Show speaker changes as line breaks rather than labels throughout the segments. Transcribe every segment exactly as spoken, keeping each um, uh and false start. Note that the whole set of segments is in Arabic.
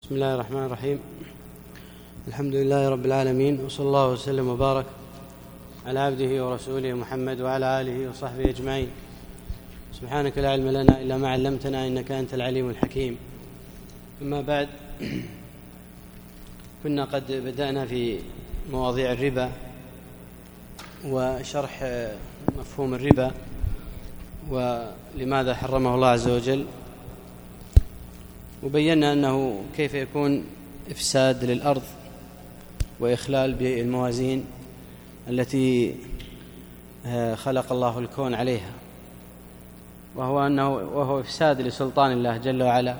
بسم الله الرحمن الرحيم. الحمد لله رب العالمين، وصلى الله وسلم وبارك على عبده ورسوله محمد وعلى آله وصحبه أجمعين. سبحانك لا علم لنا إلا ما علمتنا إنك أنت العليم الحكيم. أما بعد، كنا قد بدأنا في مواضيع الربا وشرح مفهوم الربا ولماذا حرمه الله عز وجل، وبينا أنه كيف يكون إفساد للأرض وإخلال بالموازين التي خلق الله الكون عليها، وهو أنه وهو إفساد لسلطان الله جل وعلا،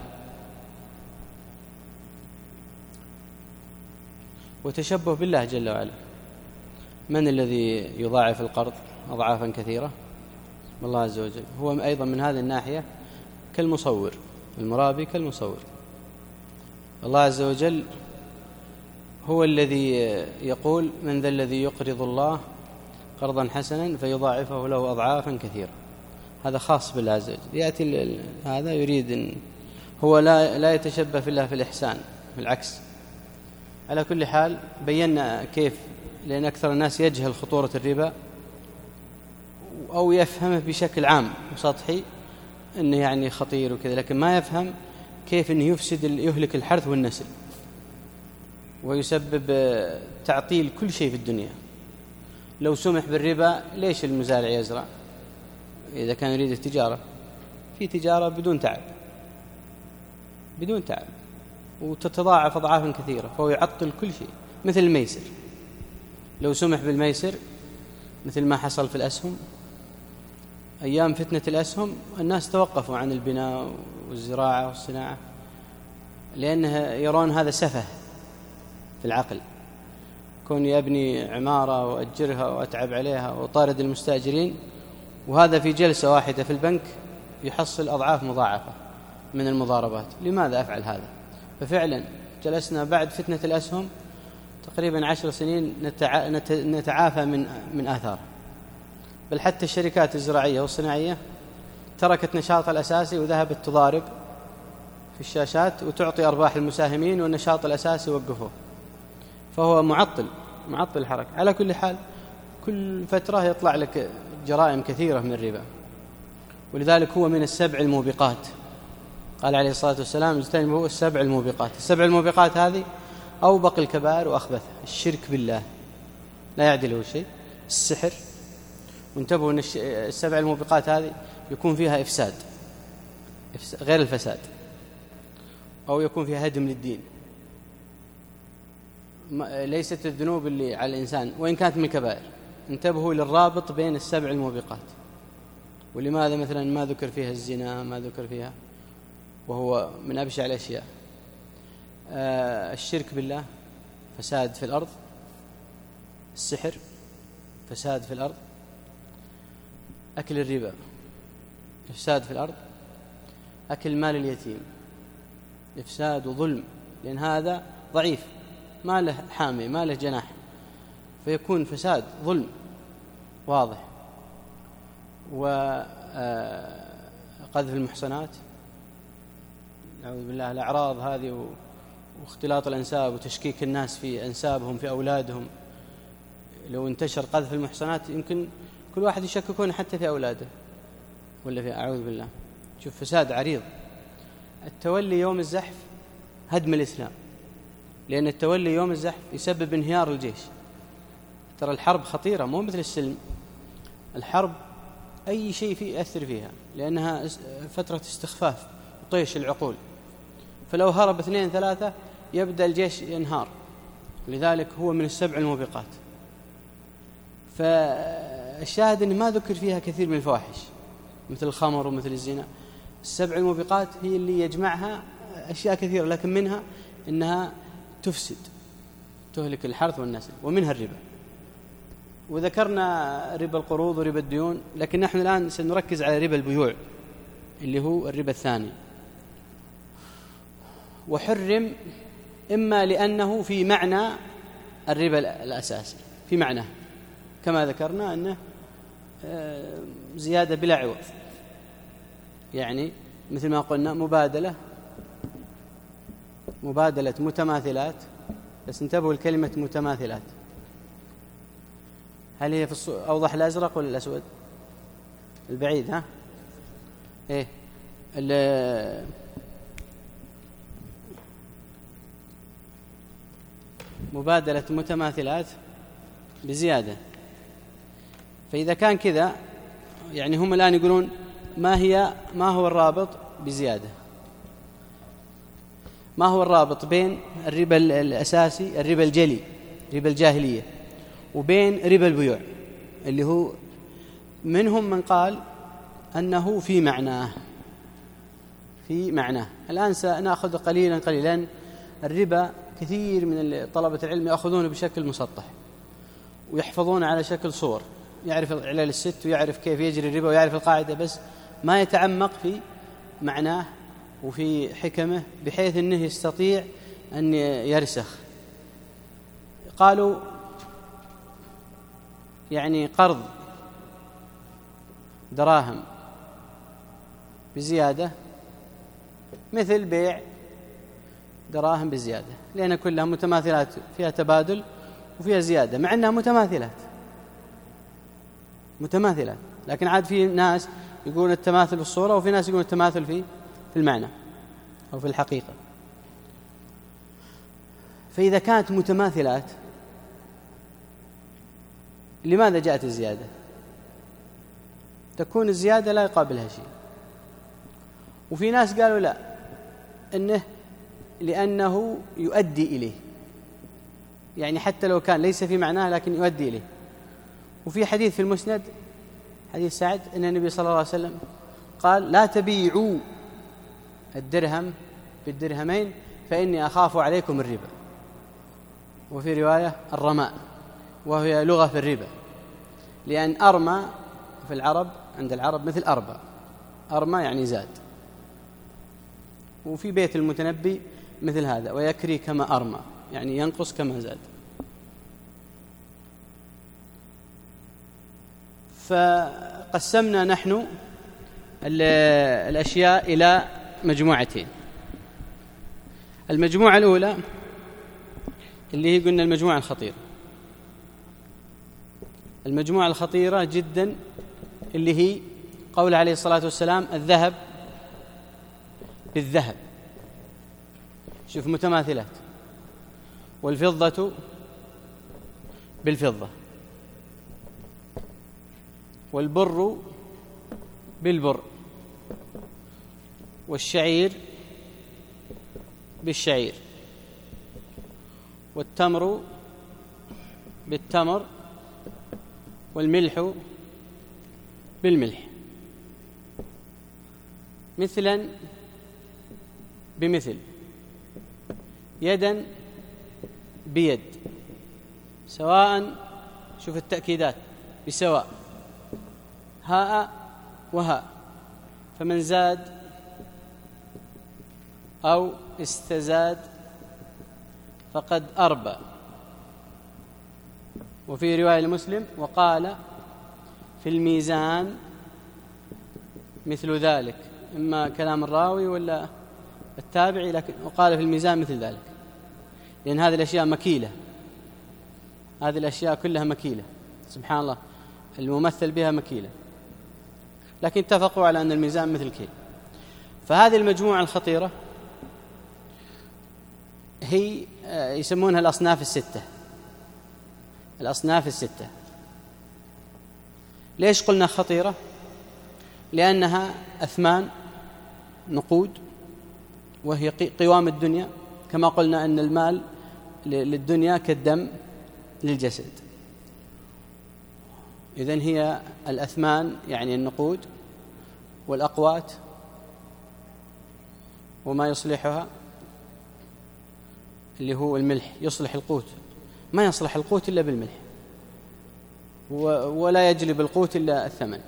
وتشبه بالله جل وعلا. من الذي يضاعف القرض أضعافا كثيرة؟ الله عز وجل. هو أيضا من هذه الناحية كالمصور، المرابي كالمصور. الله عز وجل هو الذي يقول: من ذا الذي يقرض الله قرضا حسنا فيضاعفه له أضعافا كثيرة. هذا خاص بالله عز وجل. يأتي هذا يريد أن هو لا, لا يتشبه في الله في الإحسان، بالعكس. على كل حال، بينا كيف، لأن أكثر الناس يجهل خطورة الربا أو يفهمه بشكل عام وسطحي أنه يعني خطير وكذا، لكن ما يفهم كيف أنه يفسد يهلك الحرث والنسل ويسبب تعطيل كل شيء في الدنيا. لو سمح بالربا، ليش المزارع يزرع إذا كان يريد التجارة؟ في تجارة بدون تعب، بدون تعب وتتضاعف أضعافا كثيرة، فهو يعطل كل شيء. مثل الميسر، لو سمح بالميسر مثل ما حصل في الأسهم أيام فتنة الأسهم، الناس توقفوا عن البناء والزراعة والصناعة لأنه يرون هذا سفه في العقل. كون يبني عمارة وأجرها وأتعب عليها وطارد المستأجرين، وهذا في جلسة واحدة في البنك يحصل أضعاف مضاعفة من المضاربات. لماذا أفعل هذا؟ ففعلا جلسنا بعد فتنة الأسهم تقريبا عشر سنين نتعافى من من آثار. بل حتى الشركات الزراعية والصناعية تركت نشاطها الأساسي وذهبت تضارب في الشاشات وتعطي أرباح المساهمين، والنشاط الأساسي وقفوه. فهو معطل معطل الحركة. على كل حال، كل فترة يطلع لك جرائم كثيرة من الربا، ولذلك هو من السبع الموبقات. قال عليه الصلاة والسلام: اجتنبوا السبع الموبقات. السبع الموبقات هذه أوبق الكبائر وأخبثها: الشرك بالله لا يعدله شيء، السحر. وانتبهوا أن السبع الموبقات هذه يكون فيها إفساد غير الفساد، أو يكون فيها هدم للدين. ليست الذنوب اللي على الإنسان وإن كانت من الكبائر. انتبهوا للرابط بين السبع الموبقات. ولماذا مثلا ما ذكر فيها الزنا، ما ذكر فيها، وهو من أبشع الأشياء. آه الشرك بالله فساد في الأرض، السحر فساد في الأرض، أكل الربا إفساد في الأرض، أكل مال اليتيم إفساد وظلم، لأن هذا ضعيف ما له حامي ما له جناح، فيكون فساد ظلم واضح. وقذف المحصنات، نعوذ بالله، الأعراض هذه واختلاط الأنساب وتشكيك الناس في أنسابهم في أولادهم. لو انتشر قذف المحصنات يمكن كل واحد يشككون حتى في أولاده ولا في، أعوذ بالله. شوف فساد عريض. التولي يوم الزحف هدم الإسلام، لأن التولي يوم الزحف يسبب انهيار الجيش. ترى الحرب خطيرة، مو مثل السلم. الحرب أي شيء فيه يأثر فيها، لأنها فترة استخفاف وطيش العقول. فلو هرب اثنين ثلاثة يبدأ الجيش ينهار. لذلك هو من السبع الموبقات. فالشاهد أن ما ذكر فيها كثير من الفواحش مثل الخمر ومثل الزنا. السبع الموبقات هي اللي يجمعها أشياء كثيرة، لكن منها أنها تفسد تهلك الحرث والنسل، ومنها الربا. وذكرنا ربا القروض وربا الديون، لكن نحن الآن سنركز على ربا البيوع اللي هو الربا الثاني. وحرم إما لأنه في معنى الربا الأساسي، في معنى كما ذكرنا أنه زيادة بلا عوض، يعني مثل ما قلنا مبادلة مبادلة متماثلات، بس انتبهوا لكلمة متماثلات. هل هي في الص... أوضح الأزرق ولا الأسود؟ البعيد، ها؟ إيه ال... مبادلة متماثلات بزيادة. فإذا كان كذا يعني هم الآن يقولون ما هي ما هو الرابط بزيادة؟ ما هو الرابط بين الربا الأساسي الربا الجلي ربا الجاهلية وبين ربا البيوع اللي هو منهم من قال أنه في معناه في معناه الآن سنأخذ قليلا قليلا. الربا كثير من طلبة العلم يأخذونه بشكل مسطح ويحفظونه على شكل صور، يعرف العلل الست ويعرف كيف يجري الربا ويعرف القاعدة، بس ما يتعمق في معناه وفي حكمه بحيث أنه يستطيع أن يرسخ. قالوا يعني قرض دراهم بزيادة مثل بيع دراهم بزيادة، لأن كلها متماثلات فيها تبادل وفيها زيادة، مع أنها متماثلات متماثلات لكن عاد في ناس يقولون التماثل في الصورة وفي ناس يقولون التماثل في في المعنى أو في الحقيقة. فإذا كانت متماثلات لماذا جاءت الزيادة؟ تكون الزيادة لا يقابلها شيء. وفي ناس قالوا لا، إنه لأنه يؤدي إليه، يعني حتى لو كان ليس في معناه لكن يؤدي إليه. وفي حديث في المسند حديث سعد أن النبي صلى الله عليه وسلم قال لا تبيعوا الدرهم بالدرهمين فإني أخاف عليكم الربا، وفي رواية الرماء وهي لغة في الربا، لأن أرمى في العرب عند العرب مثل أربى، أرمى يعني زاد، وفي بيت المتنبي مثل هذا ويكري كما أرمى يعني ينقص كما زاد. فقسمنا نحن الأشياء إلى مجموعتين. المجموعة الأولى اللي هي قلنا المجموعة الخطيرة، المجموعة الخطيرة جدا اللي هي قول عليه الصلاة والسلام الذهب بالذهب، شوف متماثلات، والفضة بالفضة، والبر بالبر، والشعير بالشعير، والتمر بالتمر، والملح بالملح، مثلا بمثل، يدا بيد، سواء، شوف التأكيدات، بسواء، هاء وهاء، فمن زاد أو استزاد فقد أربى. وفي رواية لمسلم وقال في الميزان مثل ذلك، إما كلام الراوي ولا التابعي، لكن وقال في الميزان مثل ذلك، لأن هذه الأشياء مكيلة، هذه الأشياء كلها مكيلة، سبحان الله الممثل بها مكيلة، لكن اتفقوا على أن الميزان مثل كيل. فهذه المجموعة الخطيرة هي يسمونها الأصناف الستة، الأصناف الستة. ليش قلنا خطيرة؟ لأنها أثمان نقود، وهي قوام الدنيا، كما قلنا أن المال للدنيا كالدم للجسد. إذن هي الأثمان يعني النقود والأقوات وما يصلحها اللي هو الملح، يصلح القوت، ما يصلح القوت إلا بالملح، ولا يجلب القوت إلا الثمن.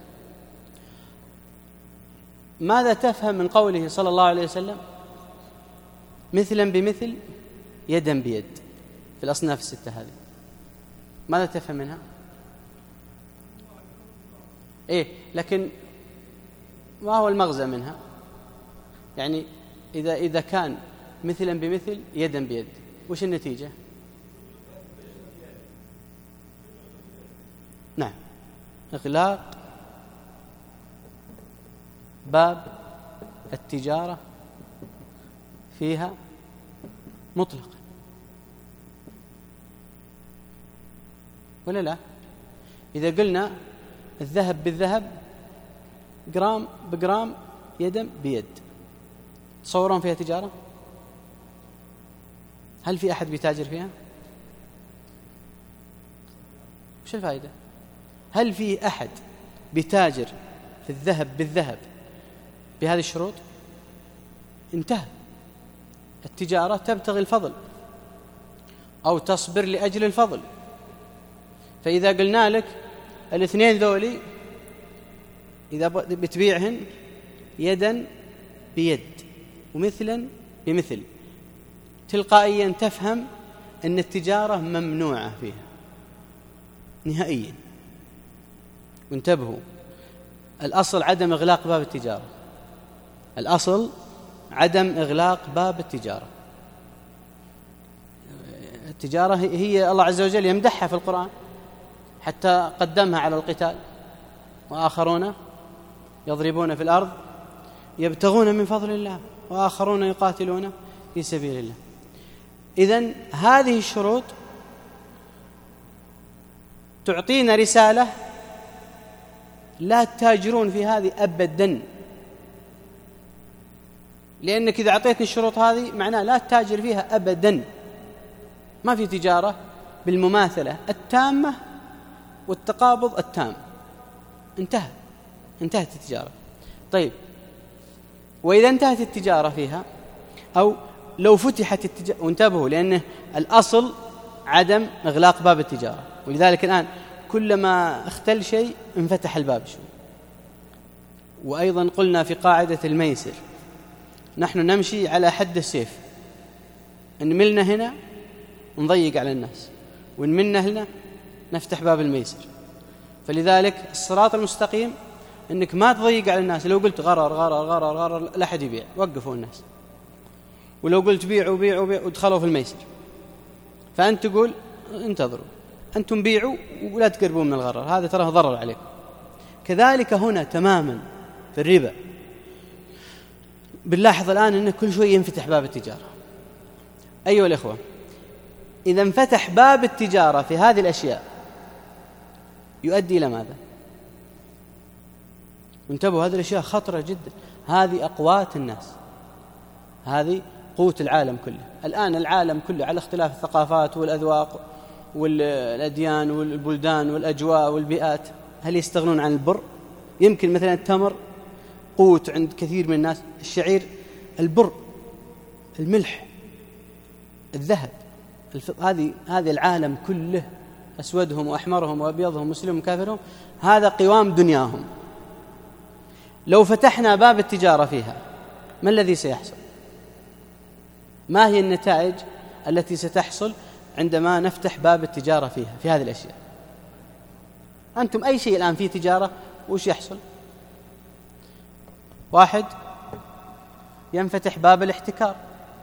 ماذا تفهم من قوله صلى الله عليه وسلم مثلا بمثل يدا بيد في الأصناف الستة هذه؟ ماذا تفهم منها؟ إيه، لكن ما هو المغزى منها؟ يعني إذا إذا كان مثلا بمثل يدا بيد، وش النتيجة؟ نعم، إغلاق باب التجارة فيها مطلقا، ولا لا؟ إذا قلنا الذهب بالذهب، جرام بجرام، يدا بيد، تصورون فيها تجارة؟ هل في أحد بيتاجر فيها؟ وش الفائدة؟ هل في أحد بيتاجر في الذهب بالذهب بهذه الشروط؟ انتهى. التجارة تبتغي الفضل أو تصبر لأجل الفضل. فإذا قلنا لك الاثنين ذولي إذا بتبيعهن يدا بيد ومثلا بمثل، تلقائيا تفهم أن التجارة ممنوعة فيها نهائيا. وانتبهوا، الأصل عدم إغلاق باب التجارة، الأصل عدم إغلاق باب التجارة. التجارة هي الله عز وجل يمدحها في القرآن، حتى قدمها على القتال، وآخرون يضربون في الأرض يبتغون من فضل الله وآخرون يقاتلون في سبيل الله. إذن هذه الشروط تعطينا رسالة: لا تتاجرون في هذه أبدا، لأنك إذا أعطيتني الشروط هذه معناه لا تتاجر فيها أبدا. ما في تجارة بالمماثلة التامة والتقابض التام، انتهى انتهت التجارة. طيب، وإذا انتهت التجارة فيها، أو لو فتحت التجارة، وانتبهوا لأنه الأصل عدم إغلاق باب التجارة، ولذلك الآن كلما اختل شيء انفتح الباب شوي. وأيضا قلنا في قاعدة الميسر نحن نمشي على حد السيف، إن ملنا هنا نضيق على الناس، وإن ملنا هنا نفتح باب الميسر. فلذلك الصراط المستقيم إنك ما تضيق على الناس. لو قلت غرر غرر غرر غرر لا أحد يبيع، وقفوا الناس. ولو قلت بيعوا بيعوا بيعوا ودخلوا في الميسر، فأنت تقول انتظروا، أنتم بيعوا ولا تقربون من الغرر، هذا تراه ضرر عليكم. كذلك هنا تماما في الربا. بنلاحظ الآن أن كل شوي ينفتح باب التجارة. أيها الإخوة، إذا انفتح باب التجارة في هذه الأشياء يؤدي إلى ماذا؟ انتبهوا، هذه الأشياء خطرة جدا، هذه أقوات الناس، هذه قوت العالم كله. الآن العالم كله على اختلاف الثقافات والأذواق والأديان والبلدان والأجواء والبيئات، هل يستغنون عن البر؟ يمكن مثلا التمر قوت عند كثير من الناس، الشعير، البر، الملح، الذهب، هذه هذه العالم كله، أسودهم وأحمرهم وأبيضهم مسلمهم وكافرهم، هذا قوام دنياهم. لو فتحنا باب التجارة فيها ما الذي سيحصل؟ ما هي النتائج التي ستحصل عندما نفتح باب التجارة فيها في هذه الأشياء؟ أنتم أي شيء الآن فيه تجارة وش يحصل؟ واحد، ينفتح باب الاحتكار،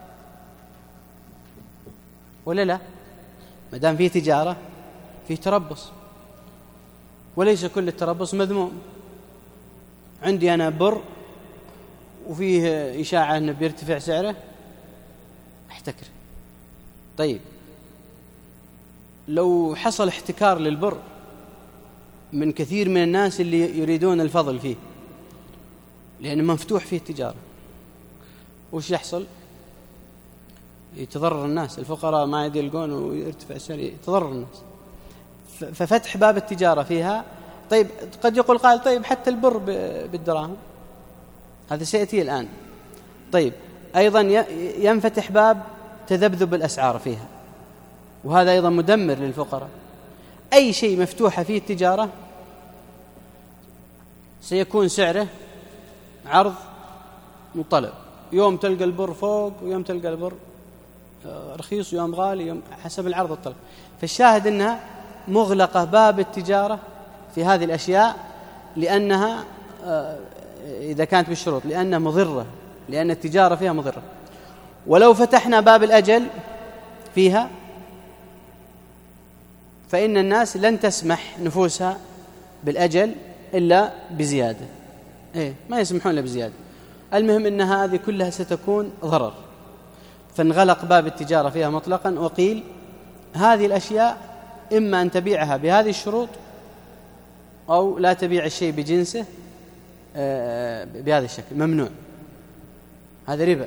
ولا لا؟ ما دام فيه تجارة فيه تربص، وليس كل التربص مذموم. عندي أنا بر وفيه إشاعة أنه بيرتفع سعره، احتكر. طيب، لو حصل احتكار للبر من كثير من الناس اللي يريدون الفضل فيه لأنه مفتوح فيه التجارة، وش يحصل؟ يتضرر الناس، الفقراء ما عاد يلقون ويرتفع السعر، يتضرر الناس. ففتح باب التجارة فيها. طيب، قد يقول قائل طيب حتى البر بالدراهم، هذا سيأتي الآن. طيب، أيضا ينفتح باب تذبذب الأسعار فيها، وهذا أيضا مدمر للفقراء. أي شيء مفتوحة فيه التجارة سيكون سعره عرض وطلب، يوم تلقى البر فوق ويوم تلقى البر رخيص ويوم غالي، يوم حسب العرض والطلب. فالشاهد أنها مغلقة باب التجارة في هذه الأشياء، لأنها إذا كانت بالشروط، لأنها مضرة، لأن التجارة فيها مضرة. ولو فتحنا باب الأجل فيها فإن الناس لن تسمح نفوسها بالأجل إلا بزيادة، إيه ما يسمحون إلا بزيادة. المهم أن هذه كلها ستكون ضرر، فانغلق باب التجارة فيها مطلقا، وقيل هذه الأشياء إما أن تبيعها بهذه الشروط أو لا تبيع الشيء بجنسه بهذا الشكل، ممنوع، هذا ربا.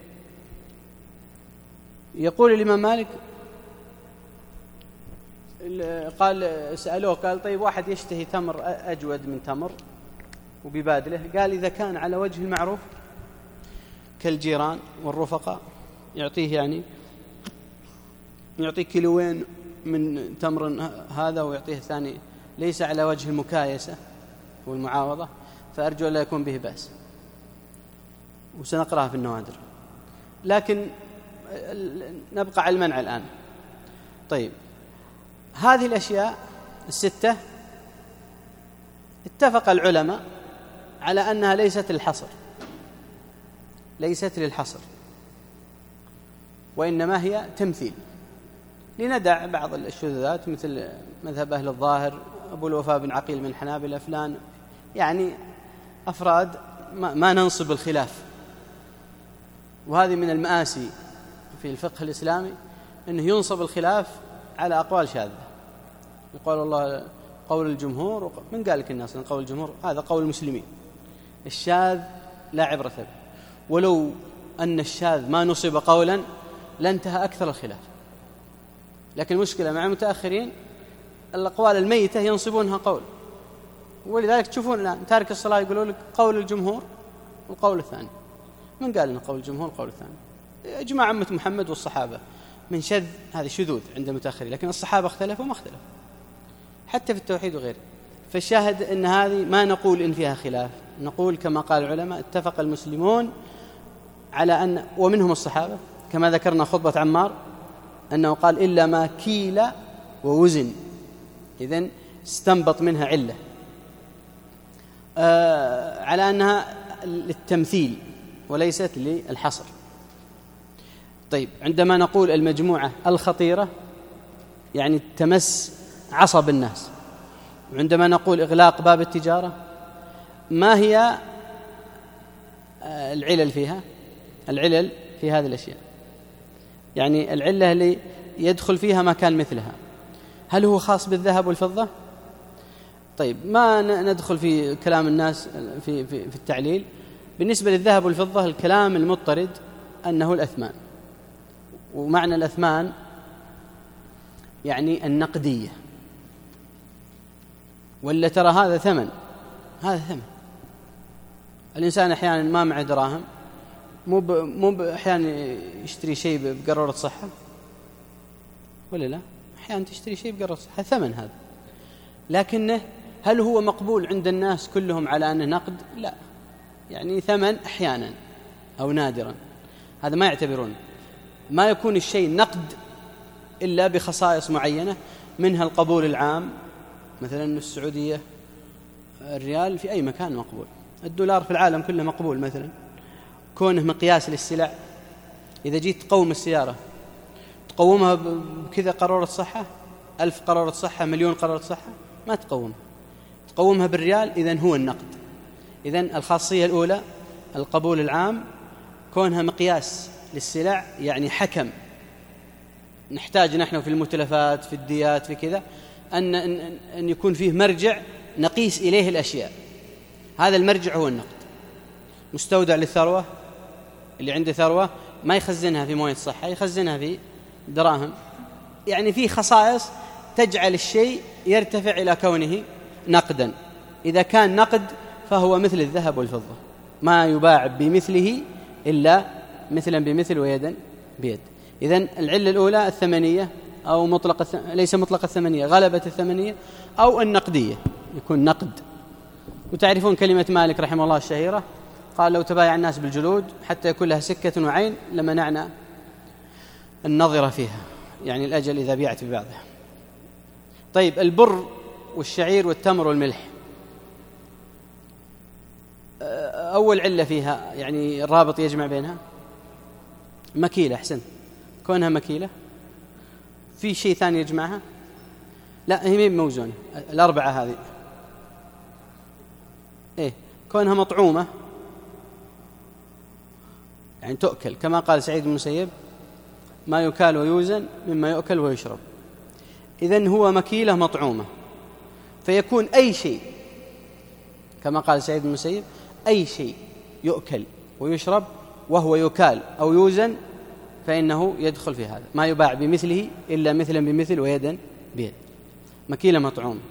يقول الإمام مالك قال سألوه قال طيب واحد يشتهي تمر أجود من تمر وببادله، قال إذا كان على وجه المعروف كالجيران والرفقاء يعطيه يعني يعطيه كيلوين من تمر هذا ويعطيه الثاني، ليس على وجه المكايسة والمعاوضة، فأرجو لا يكون به بأس، وسنقرأها في النوادر. لكن نبقى على المنع الآن. طيب هذه الأشياء الستة اتفق العلماء على أنها ليست للحصر، ليست للحصر وإنما هي تمثيل، لندع بعض الشذوذات مثل مذهب أهل الظاهر، أبو الوفاء بن عقيل من حنابلة، فلان، يعني أفراد ما, ما ننصب الخلاف. وهذه من المآسي في الفقه الإسلامي أنه ينصب الخلاف على أقوال شاذة، يقول الله قول الجمهور، من قال لك الناس أن قول الجمهور هذا قول المسلمين، الشاذ لا عبرة به، ولو أن الشاذ ما نصب قولا لانتهى أكثر الخلاف. لكن المشكلة مع المتأخرين الأقوال الميتة ينصبونها قول، ولذلك تشوفون الآن تارك الصلاة يقولون لك قول الجمهور والقول الثاني. من قال إن قول الجمهور والقول الثاني؟ إجماع عامة محمد والصحابة من شذ، هذه شذوذ عند المتأخرين، لكن الصحابة اختلفوا ما اختلفوا حتى في التوحيد وغيره. فالشاهد أن هذه ما نقول إن فيها خلاف، نقول كما قال العلماء اتفق المسلمون على أن، ومنهم الصحابة كما ذكرنا خطبة عمار أنه قال إلا ما كيل ووزن، إذن استنبط منها علة آه على أنها للتمثيل وليست للحصر. طيب عندما نقول المجموعة الخطيرة يعني تمس عصب الناس، وعندما نقول إغلاق باب التجارة ما هي العلل فيها؟ العلل في هذه الأشياء يعني العلة اللي يدخل فيها ما كان مثلها، هل هو خاص بالذهب والفضة؟ طيب ما ندخل في كلام الناس في, في, في التعليل. بالنسبة للذهب والفضة الكلام المضطرد أنه الأثمان، ومعنى الأثمان يعني النقدية، ولا ترى هذا ثمن، هذا ثمن. الإنسان أحيانا ما معه دراهم، مو مو أحيانا يشتري شيء بقرورة صحة، ولا لا؟ أحيانا تشتري شيء بقرورة صحة، ثمن هذا. لكنه هل هو مقبول عند الناس كلهم على أنه نقد؟ لا، يعني ثمن أحيانا أو نادرا، هذا ما يعتبرون. ما يكون الشيء نقد إلا بخصائص معينة، منها القبول العام، مثلا السعودية الريال في أي مكان مقبول، الدولار في العالم كله مقبول مثلا، كونه مقياس للسلع. إذا جيت تقوم السيارة تقومها بكذا قرورة صحة، ألف قرورة صحة، مليون قرورة صحة، ما تقومها، تقومها بالريال، إذن هو النقد. إذن الخاصية الأولى القبول العام، كونها مقياس للسلع، يعني حكم. نحتاج نحن في المتلفات في الديات في كذا أن, أن, أن يكون فيه مرجع نقيس إليه الأشياء، هذا المرجع هو النقد. مستودع للثروة، اللي عنده ثروة ما يخزنها في موية الصحة، يخزنها في دراهم، يعني فيه خصائص تجعل الشيء يرتفع إلى كونه نقدا. إذا كان نقد فهو مثل الذهب والفضة، ما يباع بمثله إلا مثلا بمثل ويدا بيد. إذن العلة الأولى الثمنية أو مطلق الث... ليس مطلق الثمنية، غلبة الثمنية أو النقدية، يكون نقد. وتعرفون كلمة مالك رحمه الله الشهيرة، قال لو تبايع الناس بالجلود حتى يكون لها سكة وعين لمنعنا النظرة فيها، يعني الأجل إذا بيعت ببعضها. طيب البر والشعير والتمر والملح، أول علة فيها يعني الرابط يجمع بينها مكيلة، أحسن، كونها مكيلة في شيء ثاني يجمعها؟ لا، هي مين موزونة الأربعة هذه؟ إيه، كونها مطعومة يعني تؤكل، كما قال سعيد بن المسيب ما يكال ويوزن مما يؤكل ويشرب. إذن هو مكيلة مطعومة، فيكون أي شيء كما قال سعيد بن المسيب أي شيء يؤكل ويشرب وهو يكال أو يوزن فإنه يدخل في هذا، ما يباع بمثله إلا مثلا بمثل ويدا بيد، مكيلة مطعومة.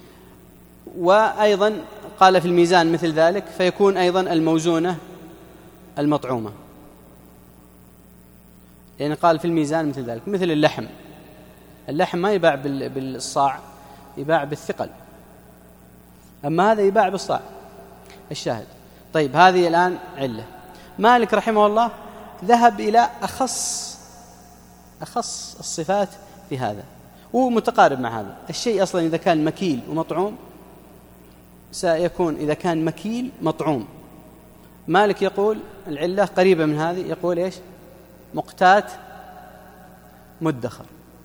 وأيضا قال في الميزان مثل ذلك، فيكون أيضا الموزونة المطعومة، لأن يعني قال في الميزان مثل ذلك، مثل اللحم، اللحم ما يباع بالصاع، يباع بالثقل، أما هذا يباع بالصاع الشاهد. طيب، هذه الآن علة. مالك رحمه الله ذهب إلى أخص أخص الصفات في هذا، وهو متقارب مع هذا الشيء. أصلا إذا كان مكيل ومطعوم سيكون، إذا كان مكيل مطعوم، مالك يقول العلة قريبة من هذه، يقول إيش؟ مقتات مدخر.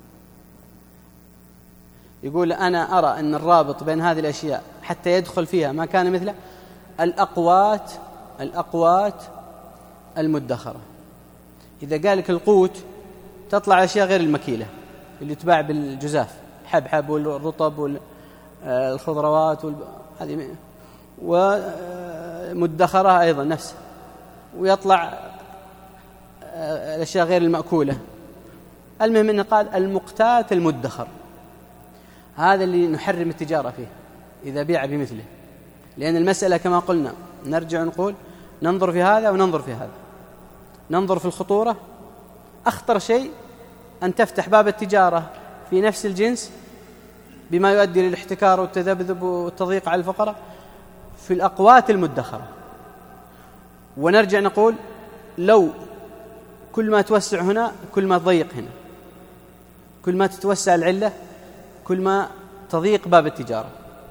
يقول أنا أرى أن الرابط بين هذه الأشياء حتى يدخل فيها ما كان مثله الأقوات الأقوات المدخرة. إذا قال لك القوت تطلع أشياء غير المكيلة اللي تباع بالجزاف، حبحب والرطب والخضروات هذه، ومدخرة أيضا نفسه، ويطلع الأشياء غير المأكولة. المهم أنه قال المقتات المدخر، هذا اللي نحرم التجارة فيه إذا بيع بمثله، لأن المسألة كما قلنا نرجع نقول ننظر في هذا وننظر في هذا، ننظر في الخطورة. أخطر شيء أن تفتح باب التجارة في نفس الجنس بما يؤدي للاحتكار والتذبذب والتضييق على الفقراء في الأقوات المدخرة. ونرجع نقول لو كل ما توسع هنا كل ما تضيق هنا، كل ما تتوسع العلة كل ما تضيق باب التجارة.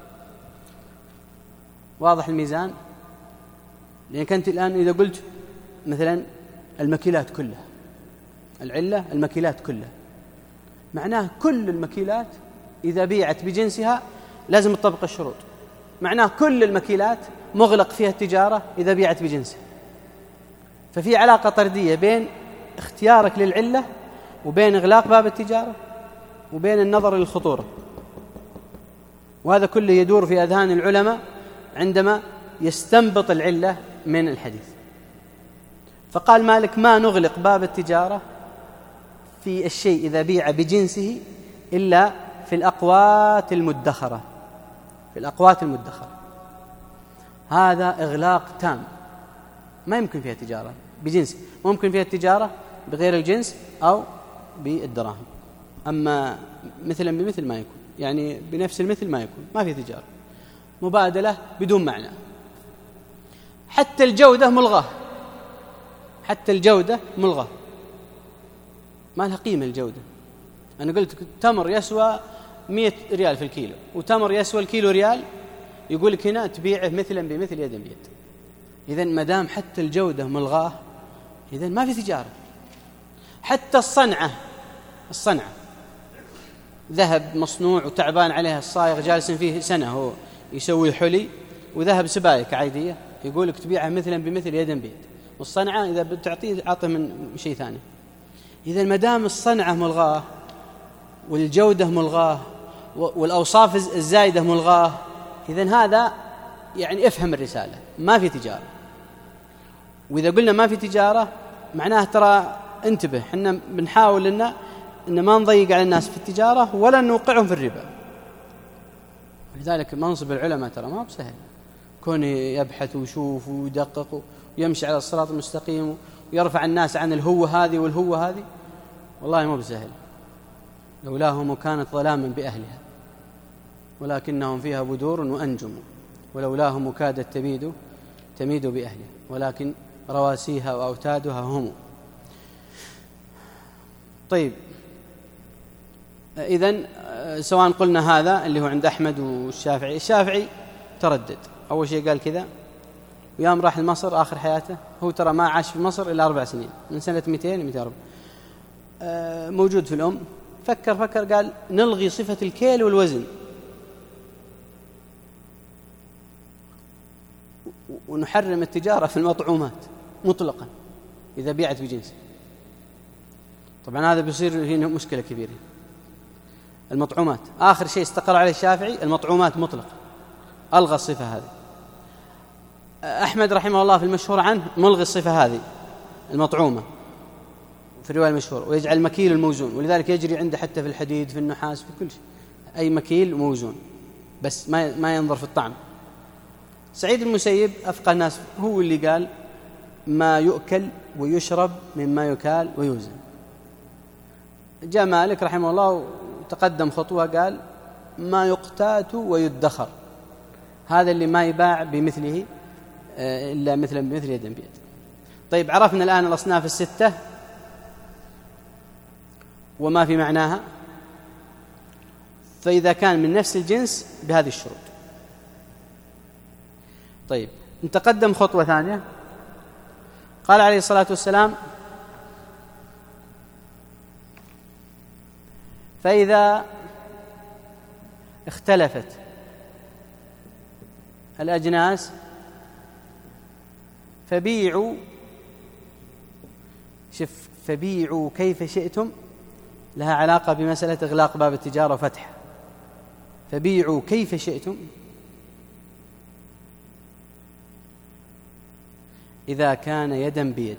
واضح الميزان؟ لأن كنت الآن إذا قلت مثلا المكيلات كلها، العلة المكيلات كلها، معناه كل المكيلات إذا بيعت بجنسها لازم تطبق الشروط، معناه كل المكيلات مغلق فيها التجارة إذا بيعت بجنسها. ففي علاقة طردية بين اختيارك للعلة وبين إغلاق باب التجارة وبين النظر للخطورة، وهذا كله يدور في أذهان العلماء عندما يستنبط العلة من الحديث. فقال مالك ما نغلق باب التجارة في الشيء إذا بيع بجنسه إلا في الأقوات المدخرة، في الأقوات المدخرة. هذا إغلاق تام، ما يمكن فيها تجارة بجنسه، ممكن فيها التجارة بغير الجنس أو بالدراهم، أما مثلا بمثل ما يكون، يعني بنفس المثل ما يكون، ما في تجارة، مبادلة بدون معنى. حتى الجودة ملغاة، حتى الجودة ملغاة، ما لها قيمة الجودة. أنا قلت تمر يسوى مئة ريال في الكيلو، وتمر يسوى الكيلو ريال، يقول لك هنا تبيعه مثلا بمثل يدا بيد. إذن ما دام حتى الجودة ملغاة إذن ما في تجارة. حتى الصنعة، الصنعة ذهب مصنوع وتعبان عليها الصايغ جالس فيه سنة هو يسوي حلي، وذهب سبائك عادية، يقول لك تبيعها مثلا بمثل يدا بيد. والصنعة إذا بتعطيه عطه من شيء ثاني. إذا ما دام الصنعة ملغاة والجودة ملغاة والأوصاف الزايدة ملغاة، إذن هذا يعني افهم الرسالة، ما في تجارة. وإذا قلنا ما في تجارة معناه ترى انتبه، حنا بنحاول لنا إن ما نضيق على الناس في التجارة ولا نوقعهم في الربا. لذلك منصب العلماء ترى ما بسهل، كون يبحث ويشوف ويدقق ويمشي على الصراط المستقيم ويرفع الناس عن الهوة هذه والهوة هذه، والله ما بسهل. لولاهم كانت ظلاما بأهلها ولكنهم فيها بدور وأنجم، ولولاهم كادت تميد تميد بأهلها ولكن رواسيها وأوتادها هم. طيب، إذن سواء قلنا هذا اللي هو عند أحمد والشافعي، الشافعي تردد. أول شيء قال كذا ويوم راح لمصر آخر حياته، هو ترى ما عاش في مصر إلا أربع سنين، من سنة مئتين ل مئتين وأربعين، موجود في الأم. فكر فكر قال نلغي صفة الكيل والوزن ونحرم التجارة في المطعومات مطلقا إذا بيعت بجنس. طبعا هذا بيصير هنا مشكلة كبيرة. المطعومات آخر شيء استقر عليه الشافعي، المطعومات مطلق، ألغى الصفة هذه. أحمد رحمه الله في المشهور عنه ملغي الصفة هذه المطعومة في الرواية المشهورة، ويجعل المكيل الموزون، ولذلك يجري عنده حتى في الحديد في النحاس في كل شيء أي مكيل موزون، بس ما ما ينظر في الطعم. سعيد المسيب أفقه الناس هو اللي قال ما يؤكل ويشرب مما يكال ويوزن. جاء مالك رحمه الله وتقدم خطوة قال ما يقتات ويدخر، هذا اللي ما يباع بمثله إلا مثلا بمثل يد بيد. طيب عرفنا الآن الأصناف الستة وما في معناها، فإذا كان من نفس الجنس بهذه الشروط. طيب نتقدم خطوة ثانية. قال عليه الصلاة والسلام فإذا اختلفت الأجناس فبيعوا، شف فبيعوا كيف شئتم، لها علاقة بمسألة إغلاق باب التجارة وفتح. فبيعوا كيف شئتم إذا كان يدا بيد.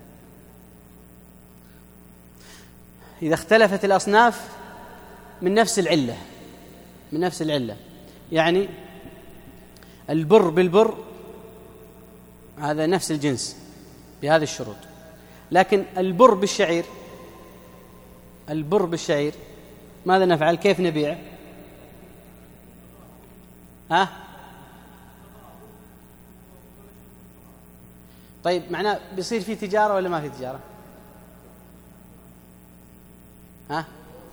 إذا اختلفت الأصناف من نفس العلة، من نفس العلة يعني البر بالبر هذا نفس الجنس بهذه الشروط، لكن البر بالشعير، البر بالشعير ماذا نفعل؟ كيف نبيع؟ ها؟ طيب معناه بيصير في تجارة ولا ما في تجارة؟ ها؟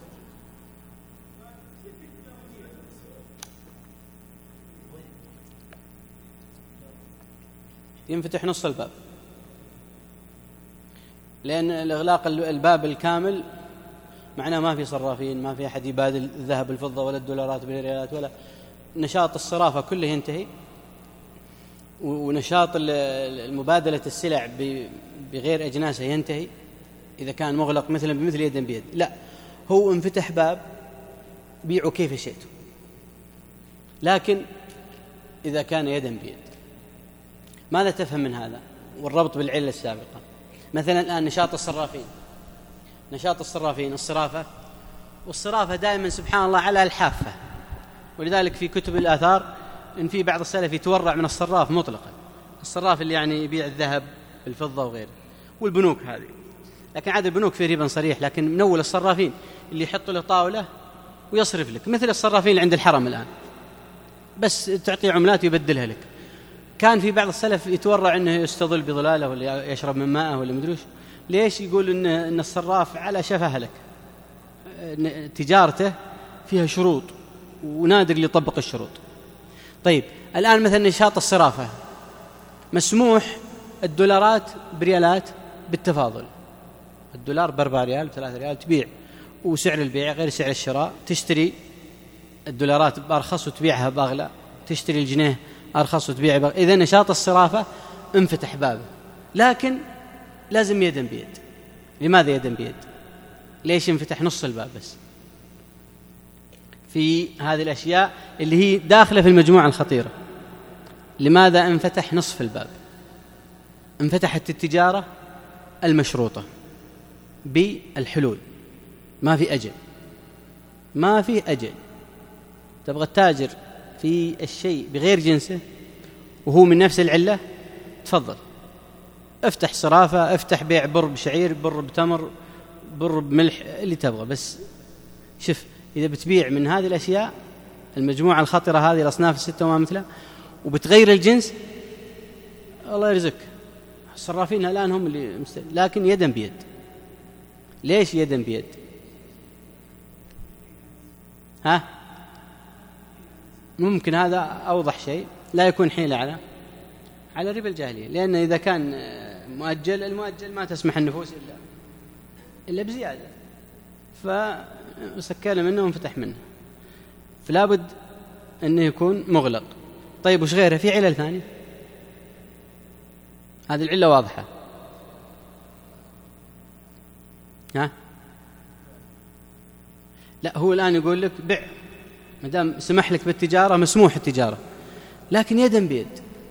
ينفتح نص الباب، لأن الإغلاق الباب الكامل معناه ما في صرافين، ما في أحد يبادل الذهب بالفضة ولا الدولارات بالريالات، ولا نشاط الصرافة كله ينتهي، ونشاط المبادلة السلع بغير أجناسها ينتهي إذا كان مغلق مثلا بمثل يد بيد. لا، هو انفتح باب بيعوا كيف شئتم، لكن إذا كان يدا بيد. ماذا تفهم من هذا والربط بالعلة السابقة؟ مثلا الآن نشاط الصرافين، نشاط الصرافين الصرافة، والصرافة دائما سبحان الله على الحافة، ولذلك في كتب الآثار إن في بعض السلف يتورع من الصراف مطلقا، الصراف اللي يعني يبيع الذهب بالفضة وغيره، والبنوك هذه. لكن عاد البنوك في ربا صريح، لكن من أول الصرافين اللي يحط له طاولة ويصرف لك، مثل الصرافين اللي عند الحرم الآن، بس تعطي عملات ويبدلها لك. كان في بعض السلف يتورع أنه يستظل بظلاله ولا يشرب من ماءه ولا مدروش. ليش؟ يقول إن, إن الصراف على شفا هلك، تجارته فيها شروط ونادر اللي يطبق الشروط. طيب الآن مثلا نشاط الصرافة مسموح الدولارات بريالات بالتفاضل، الدولار بأربع ريال بثلاثة ريال تبيع، وسعر البيع غير سعر الشراء، تشتري الدولارات بأرخص وتبيعها بأغلى، تشتري الجنيه أرخص وتبيع بأغلى. إذا نشاط الصرافة انفتح بابه، لكن لازم يدا بيد. لماذا يدا بيد؟ ليش ينفتح نص الباب بس في هذه الأشياء اللي هي داخلة في المجموعة الخطيرة؟ لماذا انفتح نصف الباب؟ انفتحت التجارة المشروطة بالحلول، ما في أجل، ما في أجل. تبغى التاجر في الشيء بغير جنسه وهو من نفس العلة، تفضل افتح صرافة، افتح بيع بر بشعير، بر بتمر، بر بملح، اللي تبغى. بس شوف، إذا بتبيع من هذه الأشياء المجموعة الخطرة هذه الأصناف الستة وما مثلها وبتغير الجنس، الله يرزقك. الصرافين الآن هم اللي مستل... لكن يدا بيد. ليش يدا بيد؟ ها؟ ممكن هذا أوضح شيء، لا يكون حيلة على على ربا الجاهلية، لأن إذا كان مؤجل، المؤجل ما تسمح النفوس إلا إلا بزيادة، فسكر منه وانفتح منه، فلا بد أنه يكون مغلق. طيب وش غيره؟ في علل ثانية؟ هذه العلة واضحة. ها؟ لا، هو الآن يقول لك بع، ما دام سمح لك بالتجارة مسموح التجارة، لكن يدا بيد.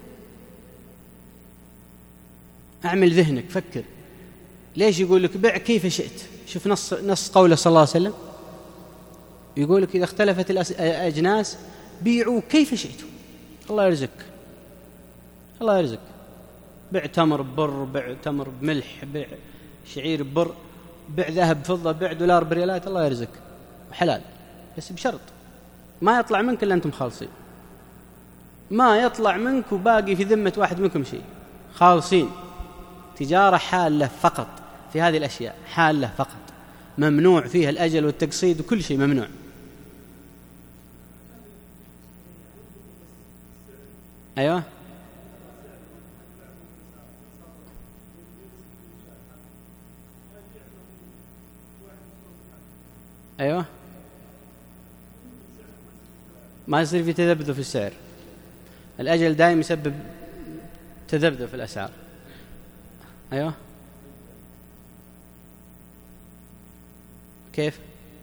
أعمل ذهنك، فكر، ليش يقول لك بع كيف شئت؟ شوف نص نص قوله صلى الله عليه وسلم، يقول لك إذا اختلفت الأجناس بيعوا كيف شئتم. الله يرزق، الله يرزق. بع تمر ببر، بع تمر بملح، بع شعير ببر، بع ذهب بفضة، بع دولار بريالات، الله يرزق وحلال، بس بشرط ما يطلع منك إلا أنتم خالصين، ما يطلع منك وباقي في ذمة واحد منكم شيء، خالصين. تجارة حالة فقط في هذه الأشياء، حالة فقط، ممنوع فيها الأجل والتقصيد وكل شيء ممنوع. أيوة أيوة ما يصير في تذبذب في السعر، الأجل دائم يسبب تذبذب في الأسعار. أيوة كيف؟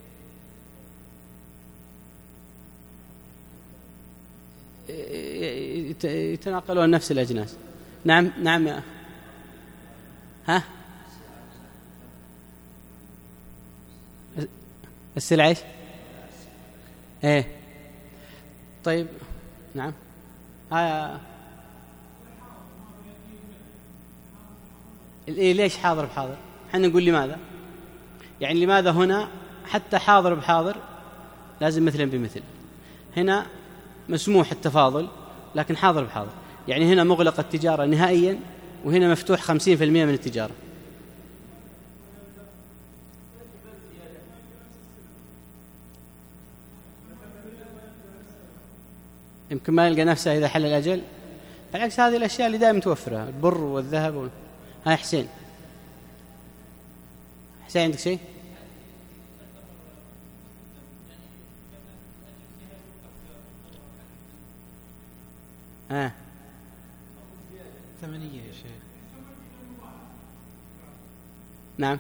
يتناقلون نفس الأجناس. نعم نعم يا ها السلعة ايش؟ ايه طيب نعم. ها إيه ليش حاضر بحاضر؟ احنا نقول لماذا؟ يعني لماذا هنا حتى حاضر بحاضر لازم مثلا بمثل؟ هنا مسموح التفاضل لكن حاضر بحاضر، يعني هنا مغلق التجارة نهائيا وهنا مفتوح خمسين في المئة من التجارة. يمكن ما يلقى نفسه إذا حل الأجل. بالعكس هذه الأشياء اللي دائما توفرها، البر والذهب وال... هاي حسين حسين عندك شيء؟ آه.
ثمانية يا شيخ.
نعم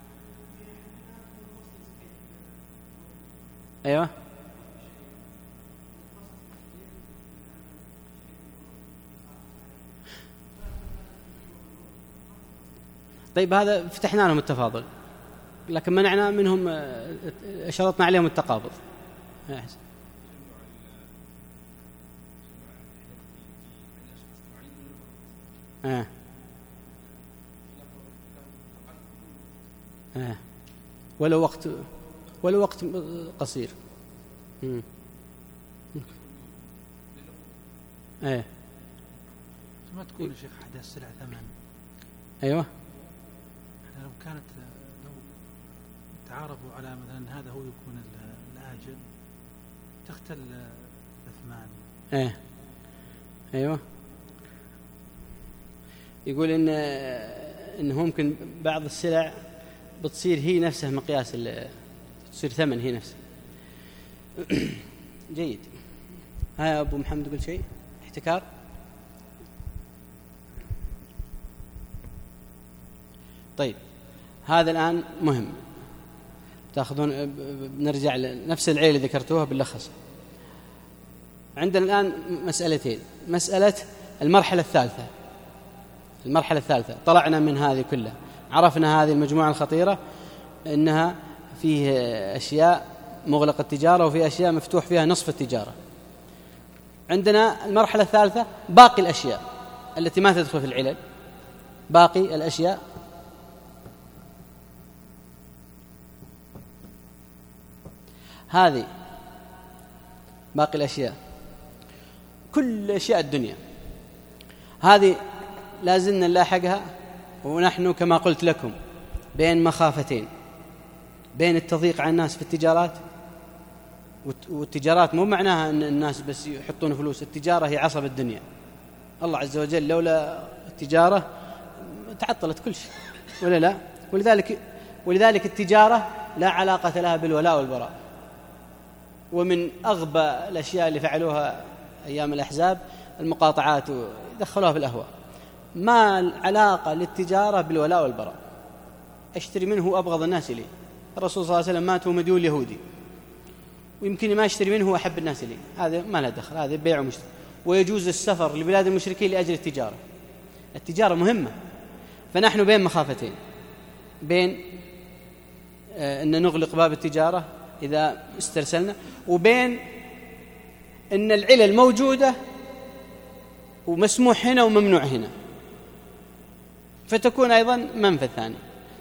أيوة طيب هذا فتحنا لهم التفاضل لكن منعنا منهم، شرطنا عليهم التقابض. آه. آه. ولو وقت ولو وقت قصير. مم. ايه
ما تقول يا شيخ أحد السلع ثمن.
ايوه
لو كانت لو تعارفوا على مثلا هذا هو يكون الآجل تختل الأثمان.
ايه ايوه يقول ان انه ممكن بعض السلع بتصير هي نفسها مقياس، تصير ثمن هي نفسها. جيد. ها ابو محمد يقول شيء احتكار. طيب هذا الآن مهم تأخذون، بنرجع لنفس العيلة اللي ذكرتوها باللخص. عندنا الآن مسألتين، مسألة المرحلة الثالثة. المرحلة الثالثة طلعنا من هذه كلها، عرفنا هذه المجموعة الخطيرة إنها فيه أشياء مغلق التجارة وفي أشياء مفتوح فيها نصف التجارة. عندنا المرحلة الثالثة باقي الأشياء التي ما تدخل في العلل، باقي الأشياء هذه، باقي الأشياء كل أشياء الدنيا هذه لازلنا نلاحقها، ونحن كما قلت لكم بين مخافتين، بين التضييق على الناس في التجارات، والتجارات مو معناها أن الناس بس يحطون فلوس، التجارة هي عصب الدنيا، الله عز وجل لولا التجارة تعطلت كل شيء، ولا لا؟ ولذلك ولذلك التجارة لا علاقة لها بالولاء والبراء. ومن أغبى الأشياء اللي فعلوها أيام الأحزاب المقاطعات ودخلوها في الأهواء. ما العلاقة للتجارة بالولاء والبراء؟ أشتري منه أبغض الناس لي. الرسول صلى الله عليه وسلم مات ومديون يهودي، ويمكن ما أشتري منه أحب الناس لي، هذا ما له دخل، هذا بيع ومشتري. ويجوز السفر لبلاد المشركين لأجل التجارة. التجارة مهمة. فنحن بين مخافتين، بين آه أن نغلق باب التجارة إذا استرسلنا، وبين أن العلل موجودة ومسموح هنا وممنوع هنا، فتكون أيضا منفذ ثاني.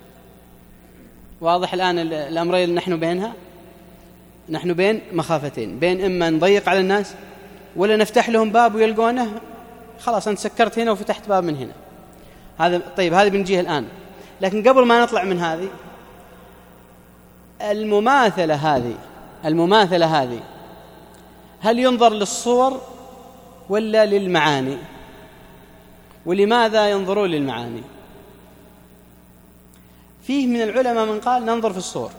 واضح الآن الأمرين اللي نحن بينها؟ نحن بين مخافتين، بين إما نضيق على الناس ولا نفتح لهم باب ويلقونه خلاص أنت سكرت هنا وفتحت باب من هنا. هذا طيب، هذا بنجيه الآن. لكن قبل ما نطلع من هذه المماثلة هذه المماثلة هذه هل ينظر للصور ولا للمعاني؟ ولماذا ينظرون للمعاني؟ فيه من العلماء من قال ننظر في الصور.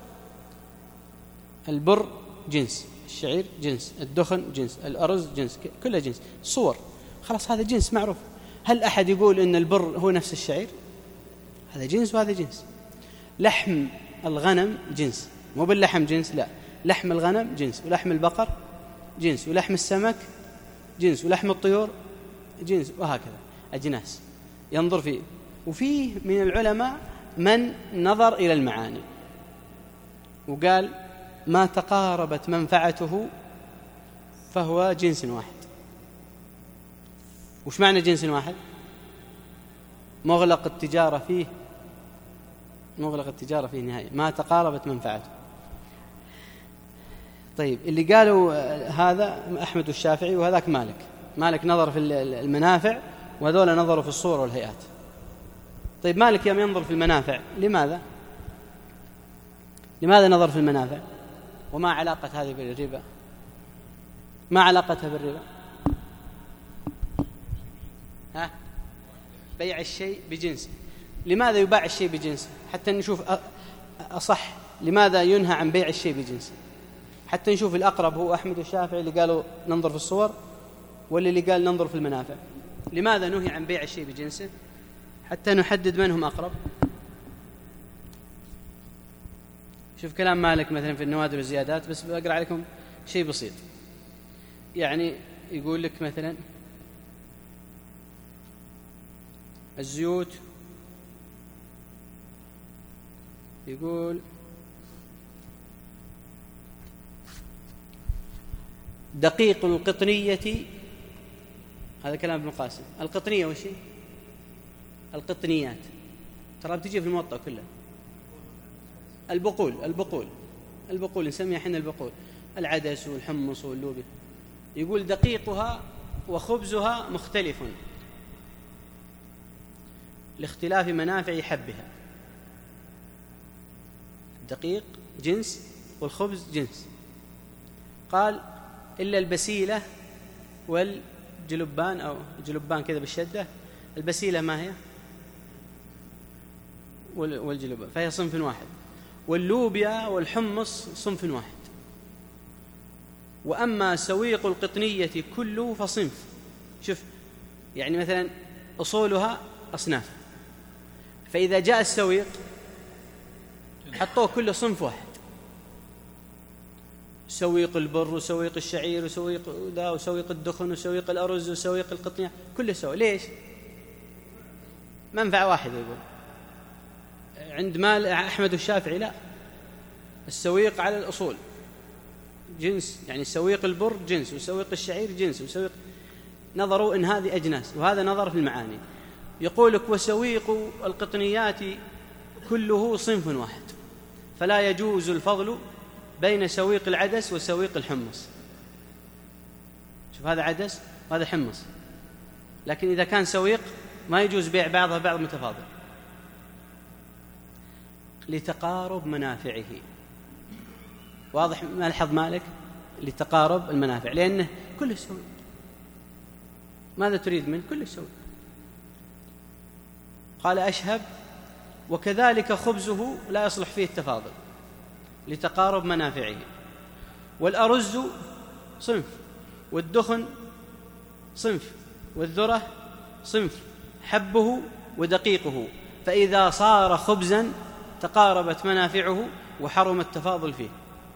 البر جنس، الشعير جنس، الدخن جنس، الأرز جنس، كله جنس، صور خلاص هذا جنس معروف. هل أحد يقول إن البر هو نفس الشعير؟ هذا جنس وهذا جنس. لحم الغنم جنس، مو باللحم جنس، لا، لحم الغنم جنس، ولحم البقر جنس، ولحم السمك جنس، ولحم الطيور جنس، وهكذا أجناس ينظر فيه. وفيه من العلماء من نظر إلى المعاني وقال ما تقاربت منفعته فهو جنس واحد. وش معنى جنس واحد؟ مغلق التجارة فيه مغلق التجارة فيه نهاية، ما تقاربت منفعته. طيب اللي قالوا هذا أحمد الشافعي وهذاك مالك. مالك نظر في المنافع وهذول نظروا في الصور والهيئات. طيب مالك يوم ينظر في المنافع لماذا؟ لماذا نظر في المنافع؟ وما علاقة هذه بالربا؟ ما علاقتها بالربا؟ ها؟ بيع الشيء بجنسه. لماذا يباع الشيء بجنسه؟ حتى نشوف أصح لماذا ينهى عن بيع الشيء بجنسه، حتى نشوف الأقرب هو أحمد الشافعي اللي قالوا ننظر في الصور ولا اللي قال ننظر في المنافع. لماذا نهي عن بيع الشيء بجنسه؟ حتى نحدد من هم أقرب. شوف كلام مالك مثلا في النوادر والزيادات، بس بقرأ عليكم شيء بسيط. يعني يقول لك مثلا الزيوت، يقول دقيق القطنية، هذا كلام ابن القاسم. القطنية وش هي؟ القطنيات ترى بتجي في الموطأ كلها. البقول البقول البقول نسميها حين البقول، العدس والحمص واللوبي. يقول دقيقها وخبزها مختلف لاختلاف منافع حبها. الدقيق جنس والخبز جنس. قال إلا البسيلة والجلبان، أو جلبان كذا بالشدة. البسيلة ما هي؟ والجلبان، فهي صنف واحد. واللوبيا والحمص صنف واحد. وأما سويق القطنية كله فصنف. شوف يعني مثلا أصولها أصناف، فإذا جاء السويق حطوه كله صنف واحد، سويق البر وسويق الشعير وسويق ذا وسويق الدخن وسويق الأرز وسويق القطنية، كله سوى. ليش؟ منفعة واحدة. يقول عند مال أحمد الشافعي لا، السويق على الأصول جنس، يعني سويق البر جنس وسويق الشعير جنس وسويق. نظروا إن هذه أجناس، وهذا نظر في المعاني. يقولك وسويق القطنيات كله صنف واحد، فلا يجوز الفضل بين سويق العدس وسويق الحمص. شوف هذا عدس وهذا حمص، لكن إذا كان سويق ما يجوز بيع بعضها بعض متفاضل لتقارب منافعه. واضح ملحظ مالك؟ لتقارب المنافع، لأنه كله سويق. ماذا تريد منه؟ كل سوي. قال أشهب: وكذلك خبزه لا يصلح فيه التفاضل لتقارب منافعه، والأرز صنف، والدخن صنف، والذرة صنف، حبه ودقيقه، فإذا صار خبزا تقاربت منافعه وحرم التفاضل فيه.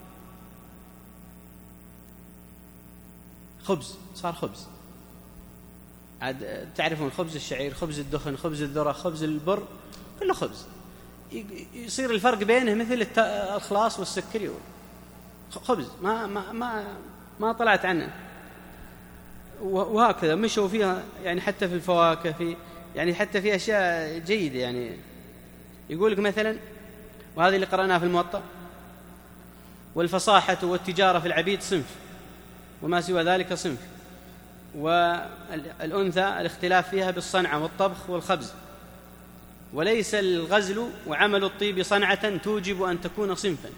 خبز صار خبز، عاد تعرفون خبز الشعير، خبز الدخن، خبز الذرة، خبز البر، كله خبز. يصير الفرق بينه مثل الخلاص والسكري، خبز ما ما ما ما طلعت عنه. وهكذا مشوا فيها، يعني حتى في الفواكه، في يعني حتى في أشياء جيدة. يعني يقول لك مثلا، وهذه اللي قرأناها في الموطأ: والفصاحة والتجارة في العبيد صنف، وما سوى ذلك صنف، والأنثى الاختلاف فيها بالصنعة والطبخ والخبز، وليس الغزل وعمل الطيب صنعة توجب أن تكون صنفا.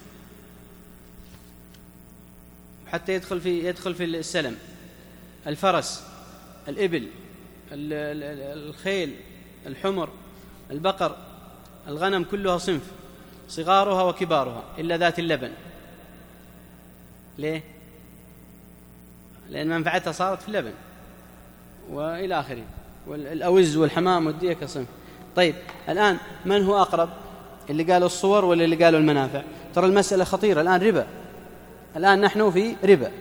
حتى يدخل في يدخل في السلم، الفرس، الإبل، الخيل، الحمر، البقر، الغنم، كلها صنف، صغارها وكبارها إلا ذات اللبن. ليه؟ لأن منفعتها صارت في اللبن وإلى آخره. والأوز والحمام والديكة صنف. طيب الآن من هو أقرب، اللي قالوا الصور ولا اللي قالوا المنافع؟ ترى المسألة خطيرة. الآن ربا، الآن نحن في ربا.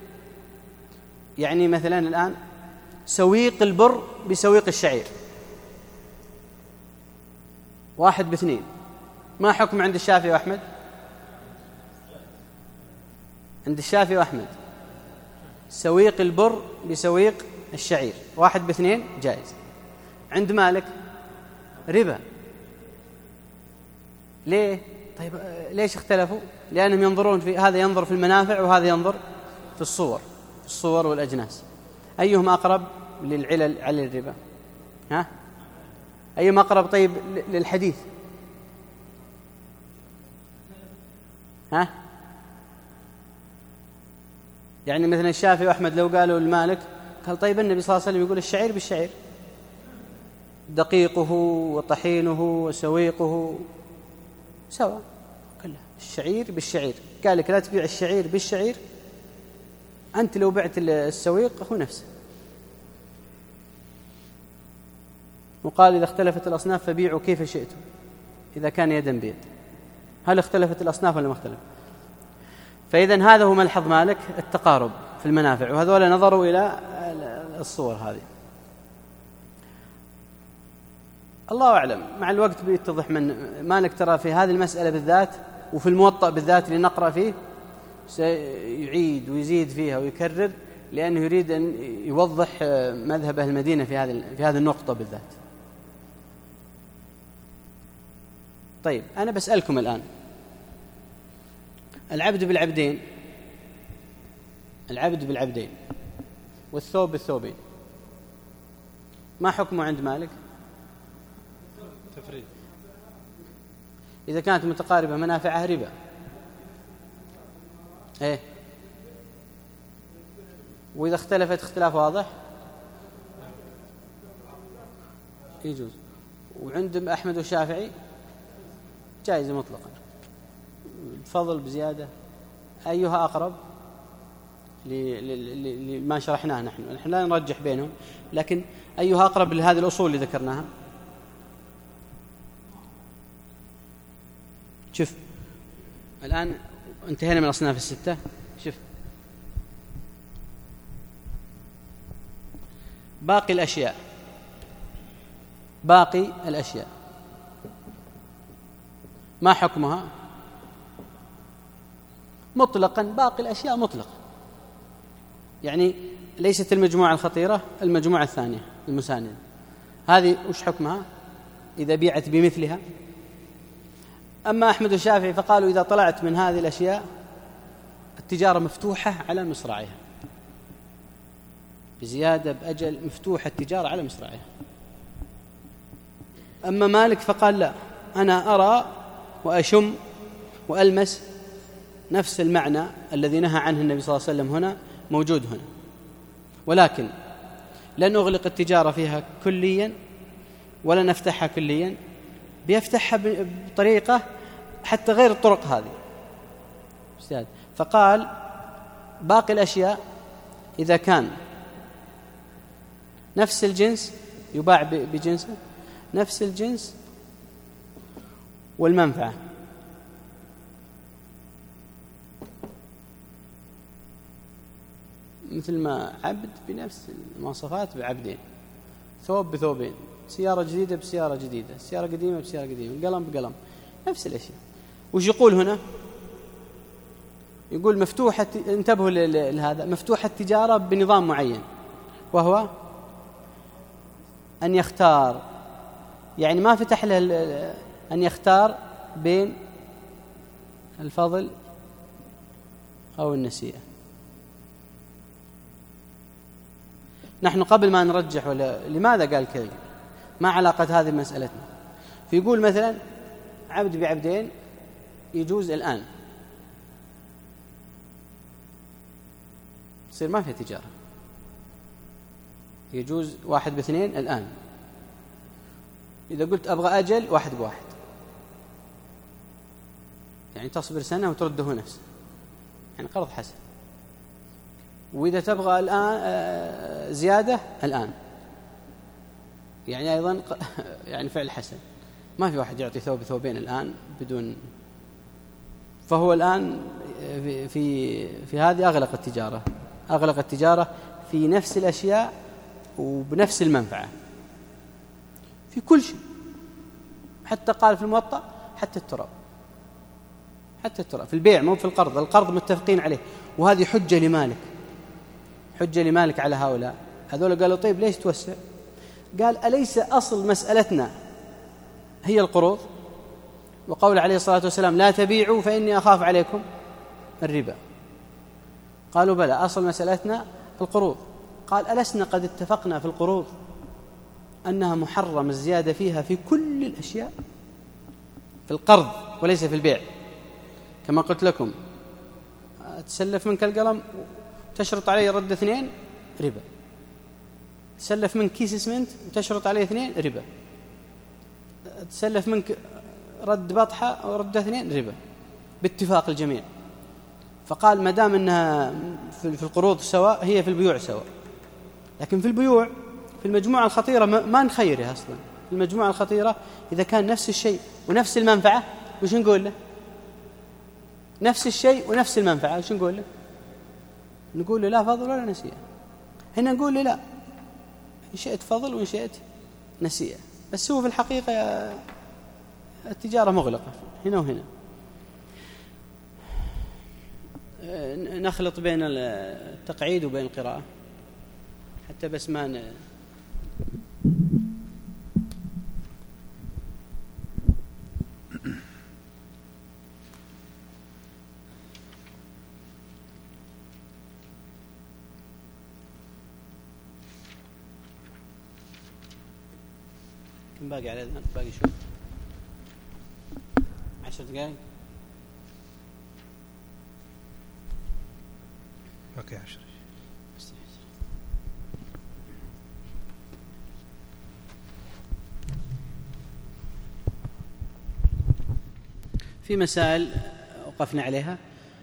يعني مثلا الآن سويق البر بسويق الشعير، واحد باثنين، ما حكم عند الشافعي وأحمد؟ عند الشافعي وأحمد سويق البر بسويق الشعير واحد باثنين جائز. عند مالك ربا. ليه؟ طيب ليش اختلفوا؟ لأنهم ينظرون في هذا، ينظر في المنافع وهذا ينظر في الصور، في الصور والأجناس. أيهما أقرب للعلل على الربا؟ ها؟ أيهما أقرب طيب للحديث؟ ها؟ يعني مثلا الشافعي وأحمد لو قالوا المالك، قال طيب النبي صلى الله عليه وسلم يقول الشعير بالشعير، دقيقه وطحينه وسويقه سواء كله، الشعير بالشعير. قال لك لا تبيع الشعير بالشعير، أنت لو بعت السويق هو نفسه. وقال إذا اختلفت الأصناف فبيعوا كيف شئتم إذا كان يدا بيد. هل اختلفت الأصناف ولا ما اختلف؟ فإذن هذا هو ملحظ مالك، التقارب في المنافع، وهذول نظروا إلى الصور هذه. الله أعلم، مع الوقت بيتضح من مالك. ترى في هذه المسألة بالذات وفي الموطأ بالذات اللي نقرأ فيه سيعيد ويزيد فيها ويكرر، لأنه يريد أن يوضح مذهب أهل المدينة في هذه في هذه النقطة بالذات. طيب أنا بسألكم الآن، العبد بالعبدين، العبد بالعبدين والثوب بالثوبين، ما حكمه عند مالك؟
تفريق.
إذا كانت متقاربة منافعها ربا. إيه؟ وإذا اختلفت اختلاف واضح يجوز. وعند أحمد والشافعي جائزة مطلقا، الفضل بزيادة. أيها أقرب لما شرحناه نحن؟ نحن لا نرجح بينهم، لكن أيها أقرب لهذه الأصول اللي ذكرناها؟ شوف الآن انتهينا من الأصناف الستة. شوف باقي الأشياء، باقي الأشياء ما حكمها؟ مطلقا باقي الأشياء مطلق، يعني ليست المجموعة الخطيرة، المجموعة الثانية المساندة. هذه وش حكمها إذا بيعت بمثلها؟ أما أحمد والشافعي فقالوا إذا طلعت من هذه الأشياء التجارة مفتوحة على مصراعيها، بزيادة بأجل مفتوحة التجارة على مصراعيها. أما مالك فقال لا، أنا أرى وأشم وألمس نفس المعنى الذي نهى عنه النبي صلى الله عليه وسلم هنا موجود هنا، ولكن لن نغلق التجارة فيها كليا ولا نفتحها كليا، بيفتحها بطريقة حتى غير الطرق هذه. فقال باقي الأشياء إذا كان نفس الجنس يباع بجنسه، نفس الجنس والمنفعة. مثل ما عبد بنفس المواصفات بعبدين، ثوب بثوبين، سيارة جديدة بسيارة جديدة، سيارة قديمة بسيارة قديمة، قلم بقلم، نفس الأشياء. وش يقول هنا؟ يقول مفتوحة، انتبهوا لهذا، مفتوحة التجارة بنظام معين، وهو أن يختار، يعني ما فتح له أن يختار بين الفضل أو النسيئة. نحن قبل ما نرجح ولا لماذا قال كذا، ما علاقة هذه مسألتنا. فيقول مثلا عبد بعبدين يجوز الآن، يصير ما في تجارة، يجوز واحد باثنين الآن. إذا قلت أبغى أجل واحد بواحد، يعني تصبر سنة وترده نفسه، يعني قرض حسن. وإذا تبغى الآن زيادة الآن، يعني أيضا يعني فعل حسن. ما في واحد يعطي ثوب ثوبين الآن بدون، فهو الآن في في, في هذه أغلق التجارة، أغلق التجارة في نفس الأشياء وبنفس المنفعة في كل شيء. حتى قال في الموطأ حتى التراب، حتى التراب في البيع، مو في القرض. القرض متفقين عليه، وهذه حجة لمالك، حجة لمالك على هؤلاء. هذول قالوا طيب ليش توسع؟ قال أليس أصل مسألتنا هي القروض؟ وقول عليه الصلاة والسلام لا تبيعوا فإني أخاف عليكم الربا. قالوا بلى، أصل مسألتنا القروض. قال ألسنا قد اتفقنا في القروض أنها محرم الزيادة فيها في كل الأشياء، في القرض وليس في البيع. كما قلت لكم تسلف منك القلم تشرط عليه رد اثنين ربا، تسلف منك كيس اسمنت وتشرط عليه اثنين ربا، تسلف منك رد بطحة أو رد اثنين ربا باتفاق الجميع. فقال ما دام أنها في القروض سواء، هي في البيوع سواء. لكن في البيوع في المجموعة الخطيرة ما نخيرها أصلا. المجموعة الخطيرة إذا كان نفس الشيء ونفس المنفعة وش نقول له؟ نفس الشيء ونفس المنفعة وش نقول له؟ نقول له لا فضل ولا نسيئة. هنا نقول له لا، إن شئت فضل وإن شئت نسيئة. بس هو في الحقيقة التجارة مغلقة هنا وهنا. نخلط بين التقعيد وبين القراءة حتى بس ما ن... كم باقي على الآن؟ باقي شو؟ عشر دقائق.
باقي عشر.
في مسائل وقفنا عليها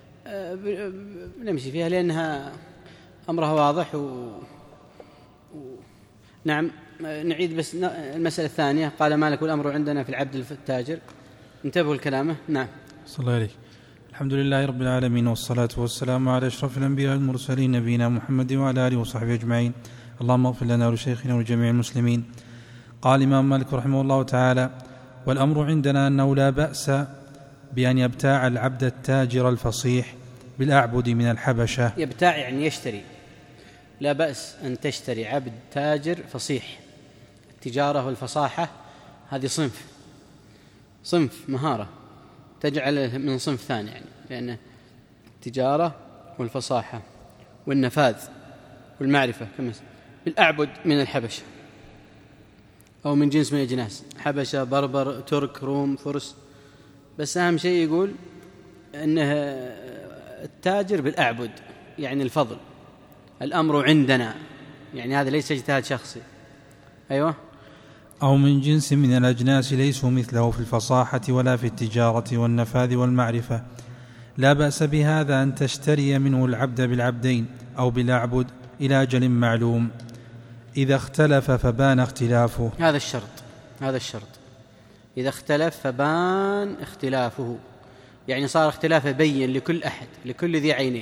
نمشي فيها لأنها أمرها واضح و... و... نعم. نعيد بس المسألة الثانية. قال مالك والأمر عندنا في العبد التاجر. انتبهوا الكلامه. نعم.
صلى الله عليه. الحمد لله رب العالمين، والصلاة والسلام على أشرف الأنبياء والمرسلين نبينا محمد وعلى آله وصحبه أجمعين. اللهم اغفر لنا ولشيخنا ولجميع المسلمين. قال الإمام مالك رحمه الله تعالى: والأمر عندنا أنه لا بأس بأن يبتاع العبد التاجر الفصيح بالأعبد من الحبشة.
يبتاع يعني يشتري. لا بأس أن تشتري عبد تاجر فصيح. التجارة والفصاحة هذه صنف صنف مهارة تجعله من صنف ثاني، يعني لأن التجارة والفصاحة والنفاذ والمعرفة كما بالأعبد من الحبشة أو من جنس من الجناس، حبشة، بربر، ترك، روم، فرس. بس أهم شيء يقول أنه التاجر بالأعبد يعني الفضل. الأمر عندنا يعني هذا ليس اجتهاد شخصي. أيوة.
أو من جنس من الأجناس ليسوا مثله في الفصاحة ولا في التجارة والنفاذ والمعرفة، لا بأس بهذا أن تشتري منه العبد بالعبدين أو بالأعبد إلى أجل معلوم، إذا اختلف فبان اختلافه.
هذا الشرط، هذا الشرط، إذا اختلف فبان اختلافه، يعني صار اختلافه بين لكل أحد، لكل ذي عينين.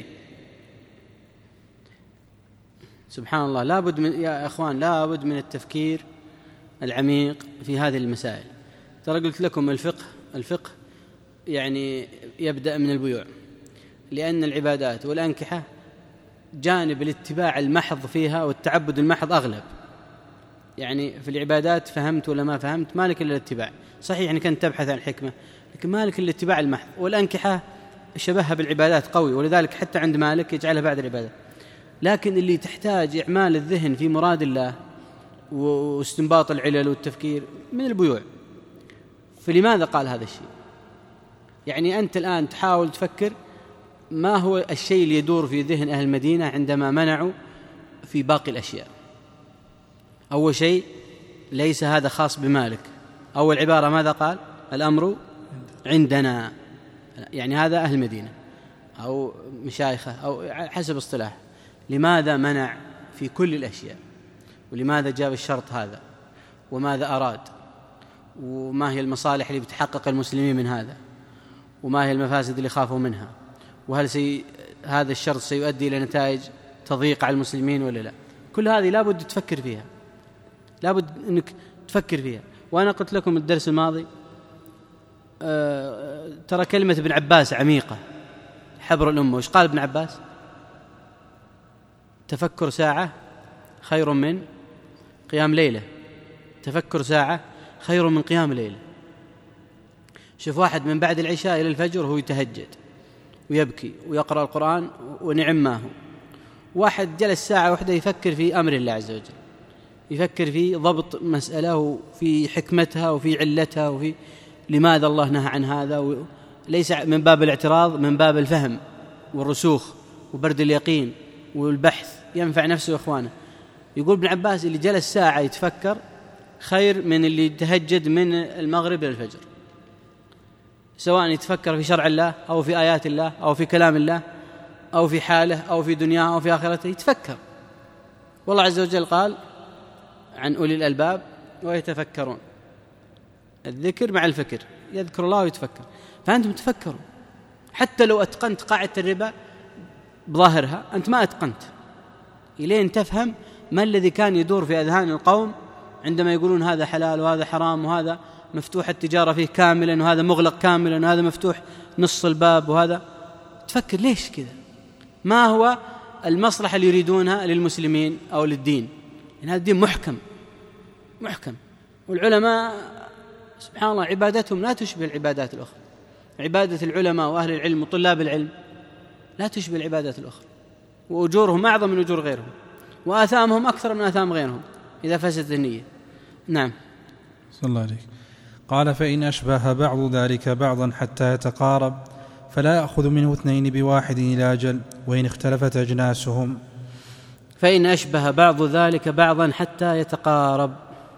سبحان الله، لابد من يا أخوان لابد من التفكير العميق في هذه المسائل. ترى قلت لكم الفقه الفقه يعني يبدأ من البيوع، لأن العبادات والأنكحة جانب الاتباع المحض فيها والتعبد المحض أغلب. يعني في العبادات فهمت ولا ما فهمت مالك إلا الاتباع، صحيح يعني كنت تبحث عن الحكمة لكن مالك إلا الاتباع المحض. والأنكحة شبهها بالعبادات قوي، ولذلك حتى عند مالك يجعلها بعد العبادة. لكن اللي تحتاج إعمال الذهن في مراد الله واستنباط العلل والتفكير من البيوع. فلماذا قال هذا الشيء؟ يعني أنت الآن تحاول تفكر ما هو الشيء اللي يدور في ذهن أهل المدينة عندما منعوا في باقي الأشياء. أول شيء ليس هذا خاص بمالك، أول عبارة ماذا قال؟ الأمر عندنا، يعني هذا أهل المدينة أو مشايخة أو حسب اصطلاح. لماذا منع في كل الأشياء؟ ولماذا جاب الشرط هذا؟ وماذا أراد؟ وما هي المصالح اللي بتحقق المسلمين من هذا؟ وما هي المفاسد اللي خافوا منها؟ وهل سي هذا الشرط سيؤدي إلى نتائج تضييق على المسلمين ولا لا؟ كل هذه لابد تفكر فيها، لابد أنك تفكر فيها. وأنا قلت لكم الدرس الماضي أه ترى كلمة ابن عباس عميقة، حبر الأمة. وش قال ابن عباس؟ تفكر ساعة خير من قيام ليلة، تفكر ساعة خير من قيام ليلة. شوف واحد من بعد العشاء إلى الفجر هو يتهجد ويبكي ويقرأ القرآن ونعم ما هو، واحد جلس ساعة واحدة يفكر في أمر الله عز وجل، يفكر في ضبط مسألة وفي حكمتها وفي علتها وفي لماذا الله نهى عن هذا، ليس من باب الاعتراض، من باب الفهم والرسوخ وبرد اليقين والبحث، ينفع نفسه وإخوانه. يقول ابن عباس اللي جلس ساعة يتفكر خير من اللي يتهجد من المغرب إلى الفجر، سواء يتفكر في شرع الله أو في آيات الله أو في كلام الله أو في حاله أو في دنياه أو في آخرته، يتفكر. والله عز وجل قال عن أولي الألباب ويتفكرون، الذكر مع الفكر، يذكر الله ويتفكر. فأنتم تفكروا، حتى لو أتقنت قاعدة الربا بظاهرها أنت ما أتقنت، إلين تفهم ما الذي كان يدور في أذهان القوم عندما يقولون هذا حلال وهذا حرام وهذا مفتوح التجارة فيه كاملا وهذا مغلق كاملا وهذا مفتوح نص الباب وهذا. تفكر ليش كذا؟ ما هو المصلحة اللي يريدونها للمسلمين أو للدين؟ إن هذا الدين محكم محكم، والعلماء سبحان الله عبادتهم لا تشبه العبادات الأخرى. عبادة العلماء وأهل العلم وطلاب العلم لا تشبه العبادات الأخرى، وأجورهم أعظم من أجور غيرهم، وآثامهم أكثر من آثام غيرهم إذا فسدت النية. نعم.
صلى الله عليك. قال فإن أشبه بعض ذلك بعضا حتى يتقارب فلا يأخذ منه اثنين بواحد إلى أجل وإن اختلفت أجناسهم.
فإن أشبه بعض ذلك بعضا حتى يتقارب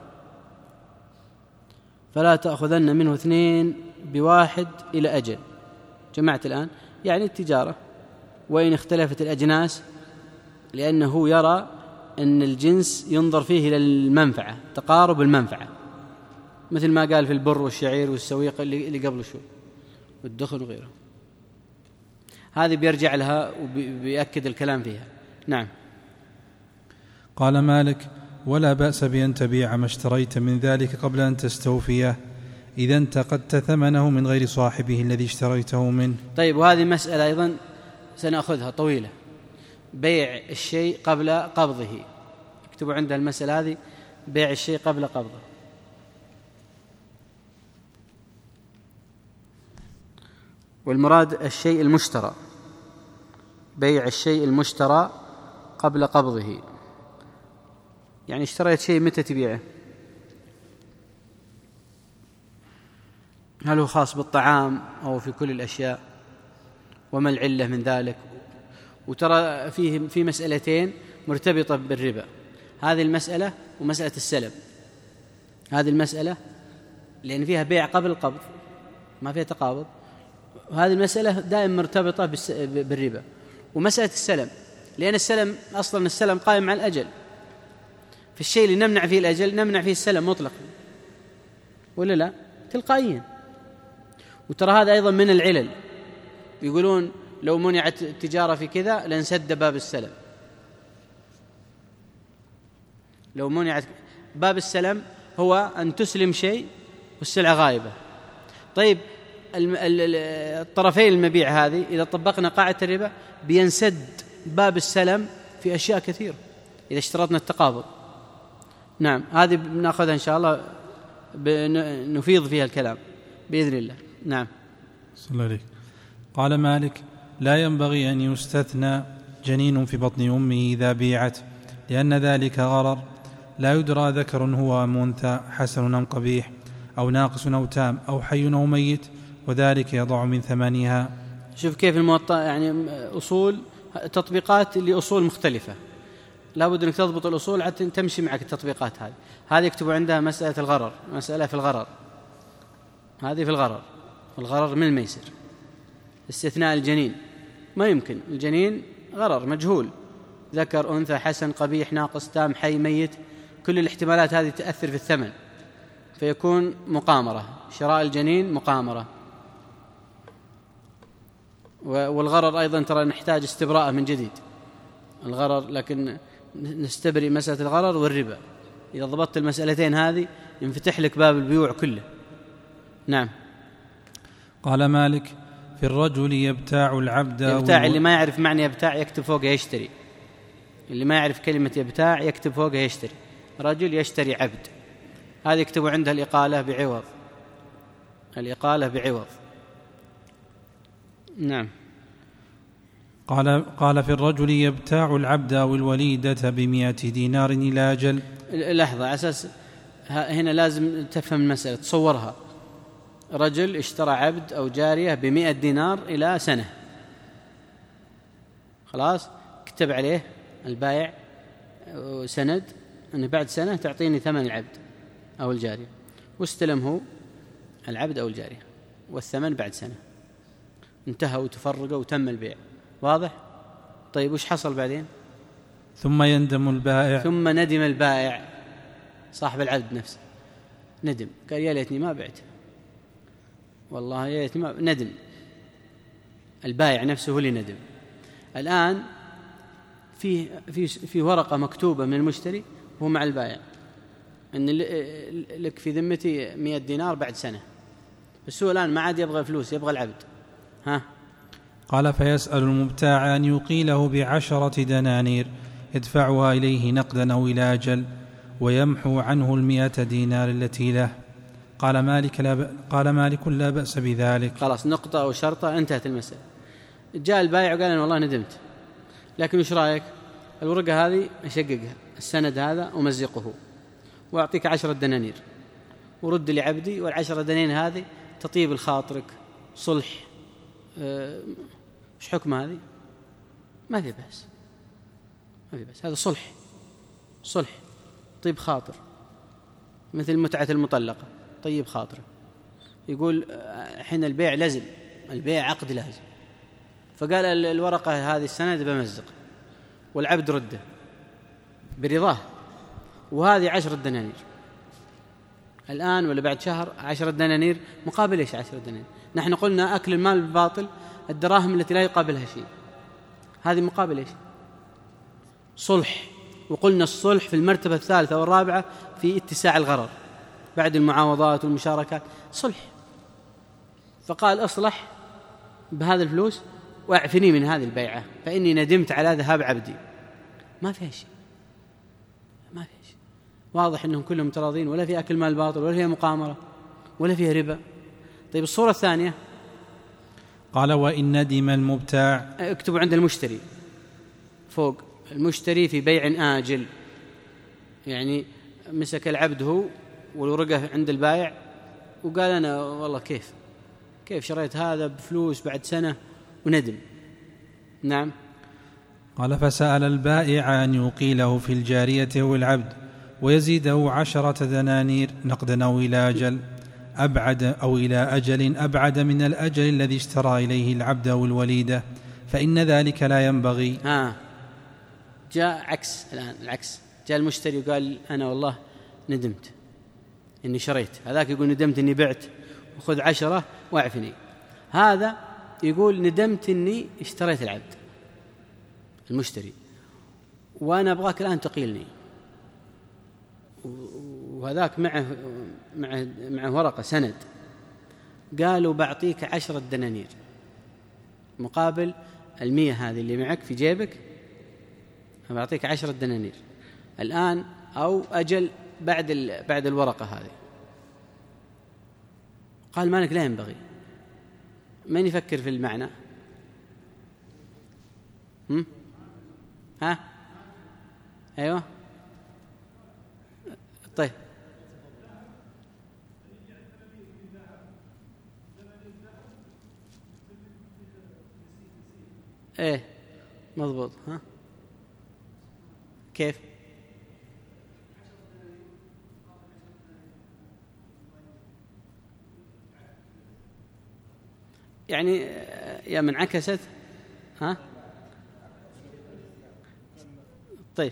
فلا تأخذن منه اثنين بواحد إلى أجل. جمعت الآن يعني التجارة. وإن اختلفت الأجناس، لأنه يرى أن الجنس ينظر فيه إلى المنفعة، تقارب المنفعة، مثل ما قال في البر والشعير والسويق اللي قبل شوي والدخن وغيره. هذه بيرجع لها وبيأكد الكلام فيها. نعم.
قال مالك ولا بأس بأن تبيع ما اشتريت من ذلك قبل أن تستوفيه إذا انتقدت ثمنه من غير صاحبه الذي اشتريته منه.
طيب، وهذه مسألة أيضا سنأخذها طويلة، بيع الشيء قبل قبضه. اكتبوا عندها المسألة هذه، بيع الشيء قبل قبضه. والمراد الشيء المشترى، بيع الشيء المشترى قبل قبضه. يعني اشتريت شيء، متى تبيعه؟ هل هو خاص بالطعام أو في كل الأشياء؟ وما العلة من ذلك؟ وترى فيه في مسألتين مرتبطة بالربا. هذه المسألة ومسألة السلم، هذه المسألة لأن فيها بيع قبل القبض ما فيها تقابض، وهذه المسألة دائما مرتبطة بالربا. ومسألة السلم لأن السلم أصلا السلم قائم على الأجل، في الشيء اللي نمنع فيه الأجل نمنع فيه السلم مطلقا ولا لا تلقائيا. وترى هذا أيضا من العلل، يقولون لو منعت التجارة في كذا لانسد باب السلم. لو منعت باب السلم هو أن تسلم شيء والسلعة غائبة. طيب الطرفين المبيع هذه إذا طبقنا قاعدة الربا بينسد باب السلم في أشياء كثيرة إذا اشترطنا التقابض. نعم هذه بنأخذها إن شاء الله نفيض فيها الكلام بإذن الله. نعم.
صلى الله عليه. قال مالك: لا ينبغي أن يستثنى جنين في بطن أمه إذا بيعت، لأن ذلك غرر، لا يدرى ذكر هو أم أنثى، حسن أم قبيح، أو ناقص أو تام، أو حي أو ميت، وذلك يضع من ثمنها.
شوف كيف الموطأ، يعني أصول تطبيقات لأصول مختلفة، لا بد أنك تضبط الأصول حتى تمشي معك التطبيقات هذه. هذه يكتبوا عندها مسألة الغرر، مسألة في الغرر، هذه في الغرر، الغرر من الميسر. استثناء الجنين ما يمكن، الجنين غرر مجهول، ذكر أنثى حسن قبيح ناقص تام حي ميت، كل الاحتمالات هذه تأثر في الثمن، فيكون مقامرة، شراء الجنين مقامرة. والغرر أيضا ترى نحتاج استبراء من جديد الغرر، لكن نستبرئ مسألة الغرر والربا. إذا ضبطت المسألتين هذه ينفتح لك باب البيوع كله. نعم.
قال مالك: في الرجل يبتاع العبد.
يبتاع اللي ما يعرف معنى يبتاع يكتب فوقه يشتري، اللي ما يعرف كلمة يبتاع يكتب فوقه يشتري. رجل يشتري عبد، هذا يكتبوا عندها الإقالة بعوض، الإقالة بعوض. نعم.
قال قال في الرجل يبتاع العبد أو الوليدة بمئة دينار إلى أجل.
لحظة، على أساس هنا لازم تفهم المسألة، تصورها. رجل اشترى عبد أو جارية بمئة دينار إلى سنة، خلاص كتب عليه البائع سند أنه بعد سنة تعطيني ثمن العبد أو الجارية، واستلم هو العبد أو الجارية والثمن بعد سنة، انتهى وتفرقوا وتم البيع. واضح؟ طيب وش حصل بعدين؟
ثم يندم البائع.
ثم ندم البائع صاحب العبد نفسه، ندم، قال يا ليتني ما بعت، والله يا ليتني ما، ندم. البائع نفسه هو اللي ندم. الآن في في في ورقة مكتوبة من المشتري وهو مع البائع أن لك في ذمتي مئة دينار بعد سنة، بس هو الآن ما عاد يبغى فلوس، يبغى العبد. ها؟
قال: فيسأل المبتاع أن يقيله بعشرة دنانير يدفعها إليه نقدا أو إلى أجل، ويمحو عنه المئة دينار التي له. قال مالك لا ب... قال مالك لا بأس بذلك.
خلاص، نقطة أو شرطة، انتهت المسألة. جاء البائع وقال أنا والله ندمت، لكن وش رأيك؟ الورقة هذه أشققها، السند هذا أمزقه وأعطيك عشرة دنانير ورد لي عبدي، والعشرة دنانير هذه تطيب الخاطرك، صلح. أه... وش حكم هذه؟ ما في بأس، ما في بأس، هذا صلح، صلح طيب خاطر، مثل متعة المطلقة، طيب خاطر. يقول حين البيع لازم، البيع عقد لازم، فقال الورقة هذه السند بمزق والعبد رده برضاه، وهذه عشرة دنانير الآن ولا بعد شهر. عشرة دنانير مقابل إيش؟ عشرة دنانير. نحن قلنا أكل المال بالباطل الدراهم التي لا يقابلها شيء، هذه مقابل إيش؟ صلح. وقلنا الصلح في المرتبة الثالثة والرابعة في اتساع الغرر بعد المعاوضات والمشاركات، صلح. فقال أصلح بهذا الفلوس واعفني من هذه البيعة فإني ندمت على ذهاب عبدي. ما فيها شيء، ما فيها شيء. واضح أنهم كلهم متراضين، ولا في أكل مال باطل، ولا فيها مقامرة، ولا فيها ربا. طيب الصورة الثانية،
قال: وإن ندم المبتاع.
اكتبوا عند المشتري فوق، المشتري في بيع آجل، يعني مسك العبد هو والورقة عند البائع وقال أنا والله كيف كيف شريت هذا بفلوس بعد سنة وندم. نعم.
قال فسأل البائع أن يقيله في الجارية والعبد ويزيده عشرة دنانير نقدا أو إلى أجل أبعد أو إلى أجل أبعد من الأجل الذي اشترى إليه العبد أو الوليدة، فإن ذلك لا ينبغي.
ها جاء عكس الآن، العكس جاء المشتري وقال أنا والله ندمت إني شريت، هذاك يقول ندمت إني بعت وخذ عشرة واعفني، هذا يقول ندمت إني اشتريت العبد المشتري وأنا أبغاك الآن تقيلني، وهذاك معه معه معه ورقة سند قالوا بعطيك عشرة دنانير مقابل المية هذه اللي معك في جيبك، بعطيك عشرة دنانير الآن أو أجل بعد بعد الورقة هذه. قال مالك لا ينبغي. من يفكر في المعنى؟ هم؟ ها أيوة طيب ايه مضبوط. ها كيف؟ يعني يا من عكست. ها طيب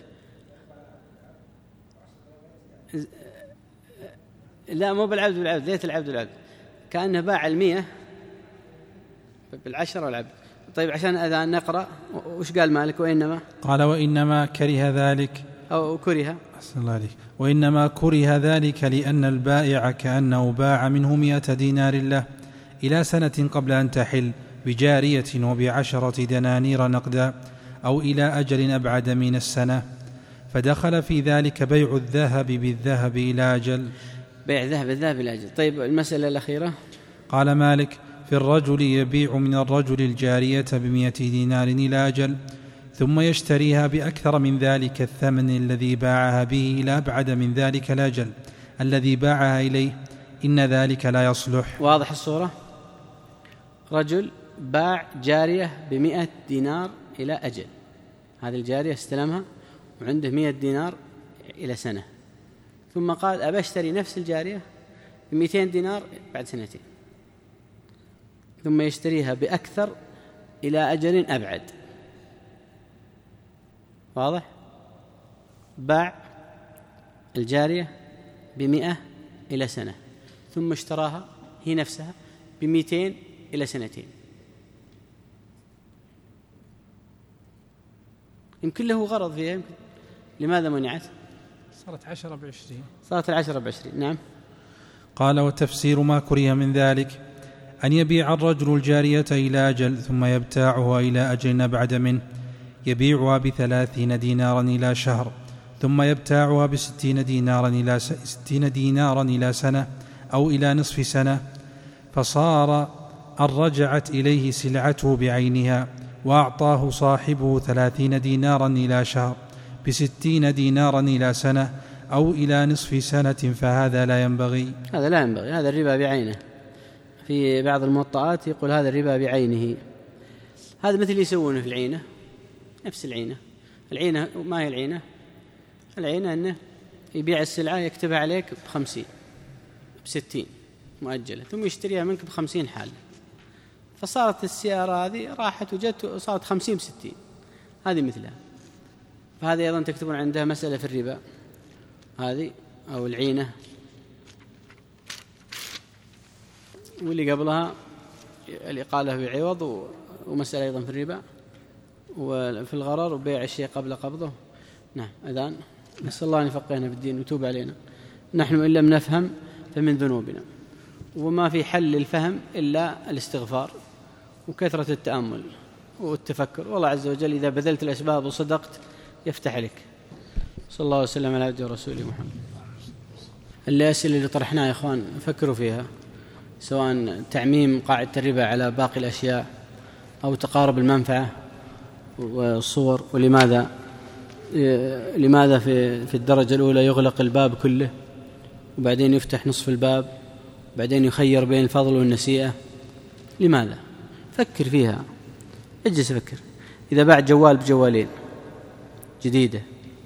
لا مو بالعبد بالعبد، ليت العبد بالعبد، كأنه باع المية بالعشرة والعبد. طيب عشان أذان نقرأ وش قال مالك؟ وإنما
قال وإنما كره ذلك
أو كره
أحسن الله عليك وإنما كره ذلك لأن البائع كأنه باع منه مئة دينار له إلى سنة قبل أن تحل بجارية وبعشرة دنانير نقدا أو إلى أجل أبعد من السنة، فدخل في ذلك بيع الذهب بالذهب إلى أجل.
بيع الذهب بالذهب إلى أجل. طيب المسألة الأخيرة.
قال مالك في الرجل يبيع من الرجل الجارية بمئة دينار إلى أجل ثم يشتريها بأكثر من ذلك الثمن الذي باعها به إلى أبعد من ذلك الأجل الذي باعها إليه، إن ذلك لا يصلح.
واضح الصورة؟ رجل باع جارية بمئة دينار إلى أجل، هذه الجارية استلمها وعنده مئة دينار إلى سنة، ثم قال أبى أشتري نفس الجارية بمئتين دينار بعد سنتين، ثم يشتريها بأكثر إلى أجل أبعد. واضح؟ باع الجارية بمئة إلى سنة ثم اشتراها هي نفسها بمئتين إلى سنتين، يمكن له غرض فيها، يمكن. لماذا منعت؟
صارت عشرة بعشرين
صارت العشرة بعشرين. نعم.
قال وتفسير ما كره من ذلك أن يبيع الرجل الجارية إلى أجل ثم يبتاعها إلى أجل أبعد منه، يبيعها بثلاثين دينارا إلى شهر ثم يبتاعها بستين دينارا إلى ستين دينارا إلى سنة أو إلى نصف سنة، فصار أن رجعت إليه سلعته بعينها وأعطاه صاحبه ثلاثين دينارا إلى شهر بستين دينارا إلى سنة أو إلى نصف سنة، فهذا لا ينبغي. هذا
لا ينبغي، هذا الربا بعينه. في بعض الموطئات يقول هذا الربا بعينه، هذا مثل يسوونه في العينة، نفس العينة. العينة ما هي العينة؟ العينة أنه يبيع السلعة يكتبها عليك بخمسين بستين مؤجلة ثم يشتريها منك بخمسين حال، فصارت السيارة هذه راحت وجدت وصارت خمسين بستين، هذه مثلها. فهذه أيضا تكتبون عندها مسألة في الربا هذه أو العينة، واللي قبلها الإقالة بعوض، ومسألة أيضا في الربا وفي الغرر وبيع الشيء قبل قبضه. نعم. أذان. نسأل الله أن يفقهنا في الدين ويتوب علينا. نحن إن لم نفهم فمن ذنوبنا، وما في حل للفهم إلا الاستغفار وكثرة التأمل والتفكر، والله عز وجل إذا بذلت الأسباب وصدقت يفتح لك. صلى الله وسلم على عبده ورسوله محمد. الأسئلة اللي طرحناها يا إخوان فكروا فيها، سواء تعميم قاعدة الربا على باقي الأشياء أو تقارب المنفعة والصور، ولماذا لماذا في في الدرجة الأولى يغلق الباب كله وبعدين يفتح نصف الباب وبعدين يخير بين الفضل والنسيئة؟ لماذا؟ فكر فيها، اجلس فكر. إذا باع جوال بجوالين جديدة،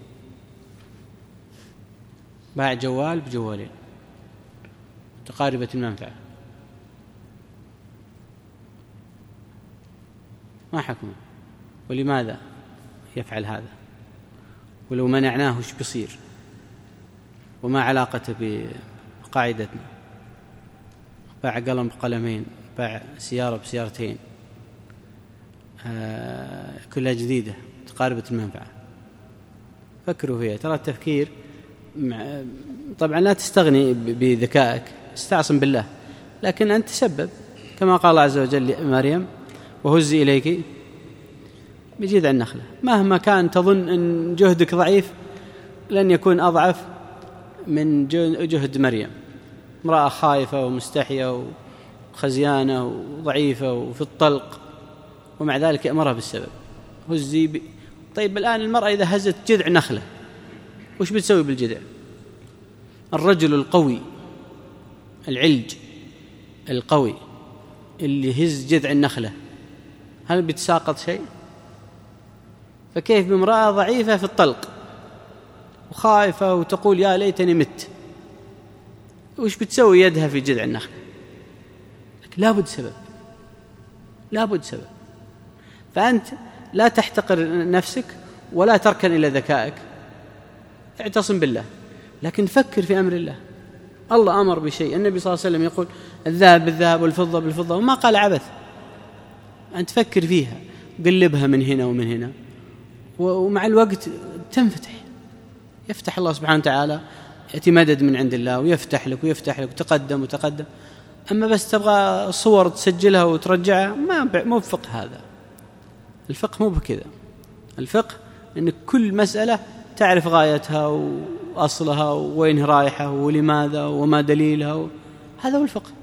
باع جوال بجوالين متقاربة المنفعة، ما حكمه؟ ولماذا يفعل هذا؟ ولو منعناه وش بيصير؟ وما علاقته بقاعدتنا؟ باع قلم بقلمين، باع سيارة بسيارتين، آه كلها جديدة متقاربة المنفعة. فكروا فيها. ترى التفكير مع... طبعا لا تستغني بذكائك، استعصم بالله، لكن أنت تسبب كما قال الله عز وجل لمريم وهزي إليك بجذع النخلة. مهما كان تظن أن جهدك ضعيف لن يكون أضعف من جهد مريم، امرأة خائفة ومستحية وخزيانة وضعيفة وفي الطلق، ومع ذلك أمرها بالسبب. هزي ب... طيب الآن المرأة إذا هزت جذع نخلة وش بتسوي بالجذع؟ الرجل القوي العلج القوي اللي هز جذع النخلة هل بتساقط شيء؟ فكيف بامرأة ضعيفة في الطلق وخائفة وتقول يا ليتني مت؟ وش بتسوي يدها في جذع النخلة؟ لابد سبب، لابد سبب. فأنت لا تحتقر نفسك ولا تركن إلى ذكائك، اعتصم بالله، لكن فكر في أمر الله. الله أمر بشيء، النبي صلى الله عليه وسلم يقول الذهب بالذهب والفضة بالفضة، وما قال عبث. أنت فكر فيها، قلبها من هنا ومن هنا، ومع الوقت تنفتح، يفتح الله سبحانه وتعالى، يأتي مدد من عند الله ويفتح لك ويفتح لك وتقدم وتقدم. أما بس تبغى صور تسجلها وترجعها، ما مو بفقه هذا. الفقه مو بكذا. الفقه أن كل مسألة تعرف غايتها وأصلها وين رايحة ولماذا وما دليلها، هذا هو الفقه.